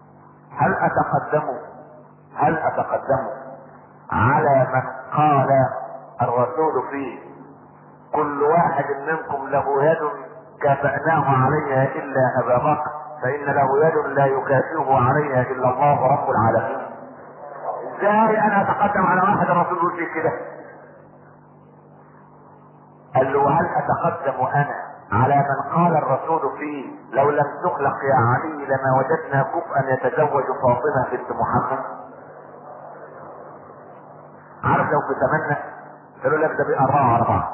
هل اتقدم على من قال الرسول فيه كل واحد منكم له يد كافأناه عليها الا ابا بكر فان له يد لا يكافئه عليها الا الله رب العالمين. ازاي انا اتقدم على واحد الرسول يقول فيه كده؟ قال له هل اتقدم انا على من قال الرسول فيه لو لم تخلق يا علي لما وجدنا كفءا يتزوج فاطمة بنت محمد؟ عارف لو بتمنى قالوا لك ده بيقرعوا على بعض.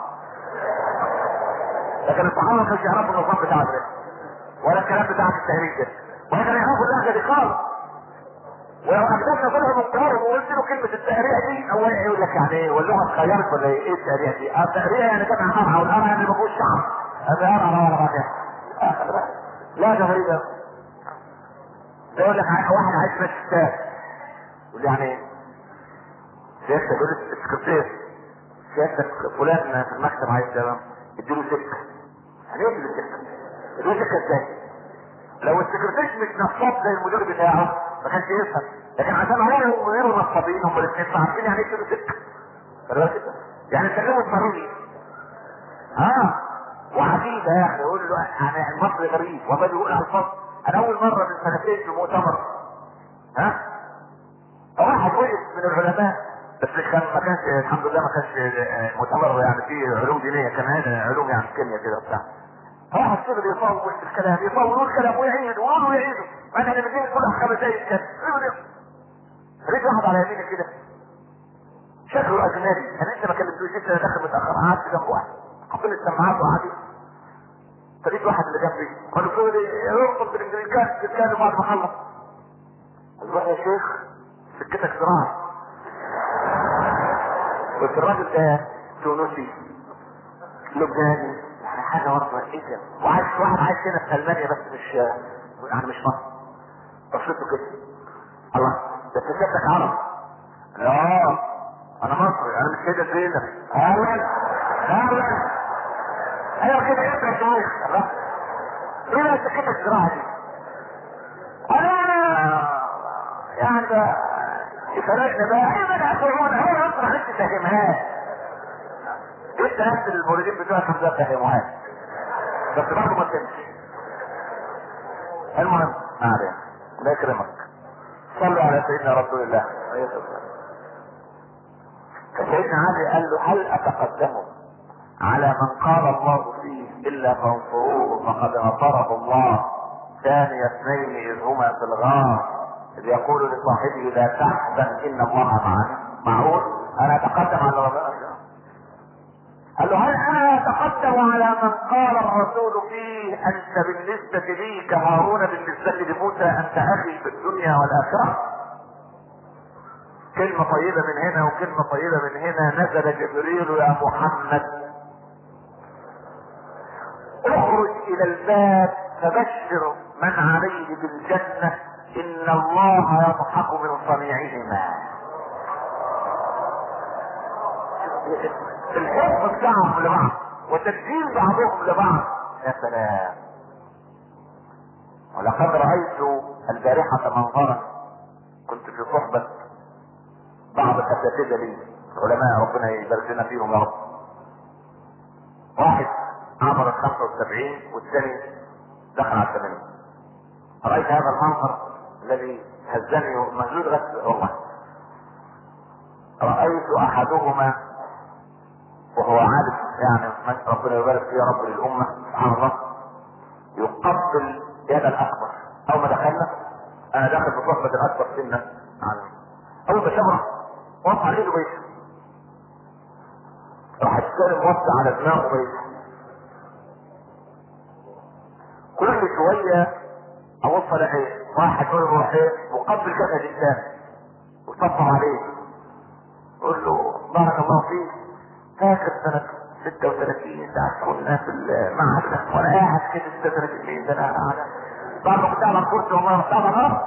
لكن الصحابة ما كانش يعرفوا النظام بتاع ده ولا الكلام بتاع التهريج ده ولا كانوا يعرفوا اللهجة دي خالص. ولو اجدادنا طلعوا من قرارهم وقلت له كلمة التهريع دي اول يقول لك يعني ايه واللغة اتغيرت ولا ايه التهريع دي؟ التهريع يعني جمع قرعة والقرعة يعني ما فيهوش شعر. هذا قرعة لا ده غريبة. يقول لك واحد عايز ماشي الساعة يقول لي يعني ايه؟ سيادتك يقول لي السكرتير سيادتك فلان في المكتب عايز تمام اديله سكة. يعني ايه اديله سكة؟ اديله سكة ازاي؟ لو السكرتير مش نصاب زي المدير بتاعه ما كانش يفهم، لكن عشان هو وغيره نصابين هم الاثنين فعارفين يعني ايه اديله سكة. يعني تكلموا الضروري. وعجيبة يا اخي يقول له يعني المصري غريب وما بيقول على الفصل. انا اول مرة من سنتين في مؤتمر واحد وقف من العلماء بس ما كانش الحمد لله ما كانش مؤتمر يعني فيه علوم دينية، كان هذا علوم يعني كيمياء كده وبتاع. واحد كده بيطول الكلام يطول الكلام ويعيد ويقولوا ويعيدوا انا اللي بدين كل 5 دقايق كده ريت واحد على يميني كده شكله اجنبي انا لسه ما كلمتوش لسه داخل متاخر قعدت جنب واحد حاطين السماعات وقعدوا فريت واحد اللي جنبي قالوا لي يرقص بالامريكان تتكلم بعد ما خلص. قال له يا شيخ سكتك زراعه. قلت الراجل ده تونسي لبناني يعني حاجه برضه ايه كده وعايز واحد عايش هنا في المانيا بس مش يعني مش مصر. بصيته كده الله ده سكتك عربي. لا انا مصري انا مش كده زينب. اهلا ايوه كده انت يا شيخ ايه بقى سكتك زراعه دي؟ انا يعني ده يفرقنا بقى ايه بقى اخرون هو اصلا انت فاهمها انت نفس الموردين بتوعك ما فاهموهاش بس برضه ما تمشي. المهم ما علينا الله يكرمك. صلوا على سيدنا رسول الله عليه الصلاه والسلام. فسيدنا علي قال له هل اتقدم على من قال الله فيه الا فانصروه فقد نصره الله ثاني اثنين اذ هما في الغار اذ يقول لصاحبه لا تحزن ان الله معنا. معقول انا اتقدم على ربنا؟ قال له هل انا اتقدم على من قال الرسول فيه انت بالنسبة لي كهارون بالنسبة لموسى انت اخي في الدنيا والاخرة؟ كلمة طيبة من هنا وكلمة طيبة من هنا. نزل جبريل يا محمد اخرج الى الباب فبشر من عليه بالجنة ان الله يضحك من صنيعهما. الحب بتاعهم لبعض وتبديل بعضهم لبعض. يا سلام ولقد رأيت البارحة منظرا، كنت في صحبة بعض الأساتذة لي علماء ربنا يبارك لنا فيهم يا رب. واحد عبر 75 والثاني دخل على 80. رأيت هذا المنظر الذي هزني ومهزوز غسل والله. رأيت أحدهما وهو عارف يعني ربنا يبارك فيه يا رب للأمة سبحان الله، يقبل يد الأكبر. أول ما دخلنا أنا داخل بصحبة الأكبر سنا عنه، أول ما شبه وقع إيده بيته، راح السالم وسع على دماغه بيته. كل شوية أبص ألاقي واحد يقول له إيه مقبل جسد الإنسان وصفر عليه، يقول له بارك الله فيك، فاكر سنة 36 ساعة كنا في المعهد وانا قاعد كده 36 ده انا قاعد بعد ما كنت قاعد على الكرسي والله طبعا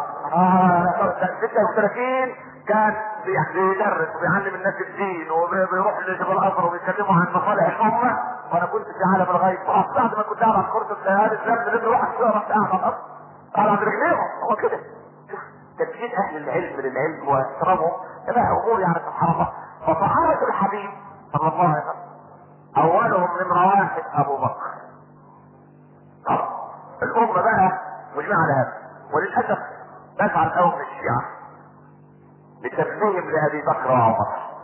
36 كان بيدرس وبيعلم الناس الدين وبيروح لجبل الازهر وبيكلموا عن مصالح الامه، وانا كنت في عالم الغيب. بعد ما كنت قاعد على الكرسي بتاعي الزمن اللي بيروح الشارع رحت قاعد على الارض قاعد عند رجليهم. هو كده شوف تبجيل اهل العلم للعلم واحترامهم لا امور يعني سبحان الله. فصحابه الحبيب صلى الله عليه وسلم اولهم من رواحل ابو بكر. طب الامه بقى مجمعه على هذا، وللاسف نفعل قوم من الشيعه لتسليم لابي بكر وعمر.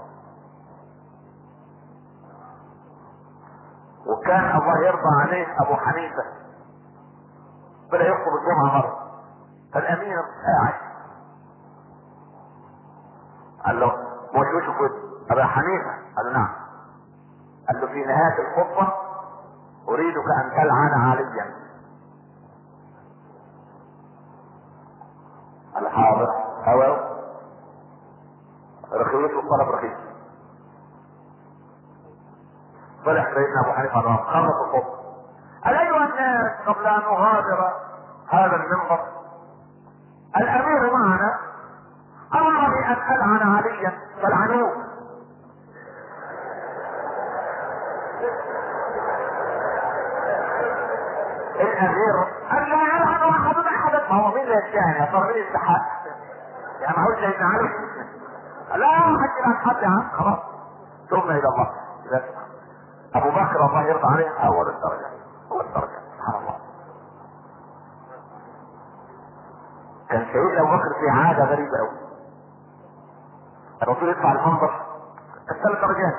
وكان الله يرضى عليه ابو حنيفه بدا يخطب الجمعه مره، فالامير قاعد قال له موجوش كده ابا حنيفه؟ قال له نعم. قال له في نهايه الخطبه اريدك ان تلعن عليا. قال حاضر. هو رخيص وطلب رخيص. طلع سيدنا ابو حنيفه على خلص الخطبه قال ايها الناس قبل ان اغادر هذا المنبر الامير معنا امرني ان العن عليا فالعنوه. الامير قال لا يلعن احد احدا. ما هو مين اللي يتهم يا ترى مين يستحق؟ يعني معقول سيدنا علي لا احد يلعن حد يا عم خلاص. ثم الى الله ابو بكر الله يرضى عليه اول الدرجه سبحان الله. كان سيدنا ابو بكر في عاده غريبه قوي. الرسول يطلع المنبر الثلاث درجات،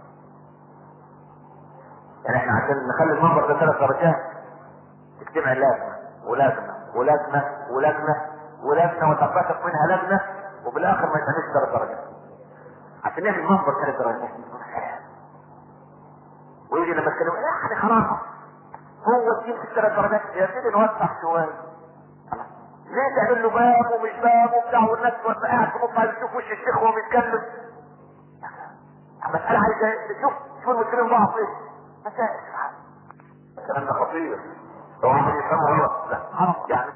يعني احنا عشان نخلي المنبر ده 3 درجات تجتمع لازمه ولازمه ولازمه ولازمه ولازمه وتنبثق منها لجنه وبالاخر ما يتعملش 3 درجات عشان نعمل منبر 3 درجات. ويجي لما يتكلم يعني حرام هو الدين في 3 درجات يا سيدي نوسع شويه. ليه تعمل له باب ومش باب وبتاع والناس قاعد في نص عايز تشوف وش الشيخ وهو بيتكلم؟ مسألة عايزة تشوف المسلمين بعض ايه؟ مسائل الكلام ده خطير. هو عم يفهمه غلط. لا يعني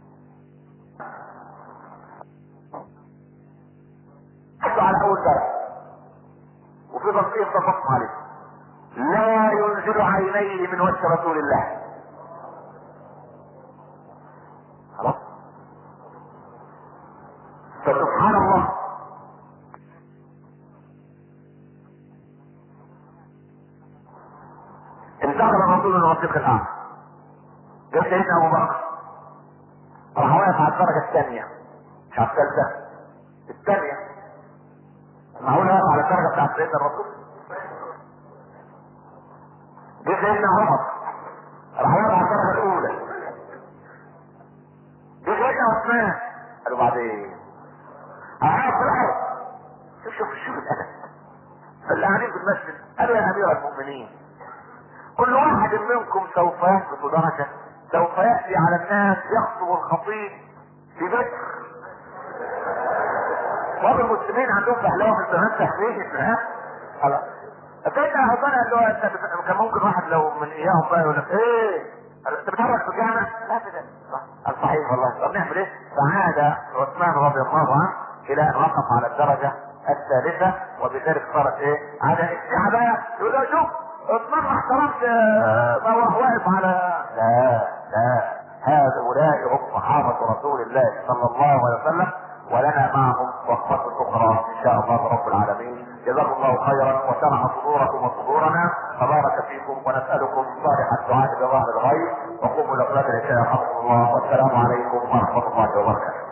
حطوا على اول درجة وفي تصريح تفصل عليه لا ينزل عينيه من وجه رسول الله. خلاص فسبحان الله انتقل الرسول للرفيق الاعلى. جاء سيدنا ابو بكر راح واقف على الدرجه الثانيه مش على الثالثه الثانيه. معقول واقف على الدرجه بتاعت سيدنا الرسول؟ جاء سيدنا عمر راح واقف على الدرجه الاولى. جاء سيدنا عثمان قالوا بعدين اقعد في الارض. شوف الادب. فاللي قاعدين في المسجد قالوا يا امير المؤمنين كل واحد منكم سوف يهبط درجة، سوف يأتي على الناس يخطب الخطيب في بكر. بعض المسلمين عندهم فهلاوة في الزمان تحريش ها؟ خلاص. فكيف عثمان قال له انت كان ممكن واحد لو من اياهم بقى يقول لك ايه؟ انت بتحرك في الجامع؟ لا كده صح. صحيح والله. طب نعمل ايه؟ فعاد عثمان رضي الله عنه الى ان وقف على الدرجة الثالثة وبذلك صارت ايه؟ على الشعب يقول له شوف عثمان ما احترمش ما هو واقف على لا هؤلاء هم صحابة رسول الله صلى الله عليه وسلم، ولنا معهم وقفة أخرى إن شاء الله رب العالمين. جزاكم الله خيرا وشرح صدوركم وصدورنا، تبارك فيكم، ونسألكم صالح الدعاء بظهر الغيب. وقوموا لصلاة العشاء يرحمكم الله، والسلام عليكم ورحمة الله وبركاته.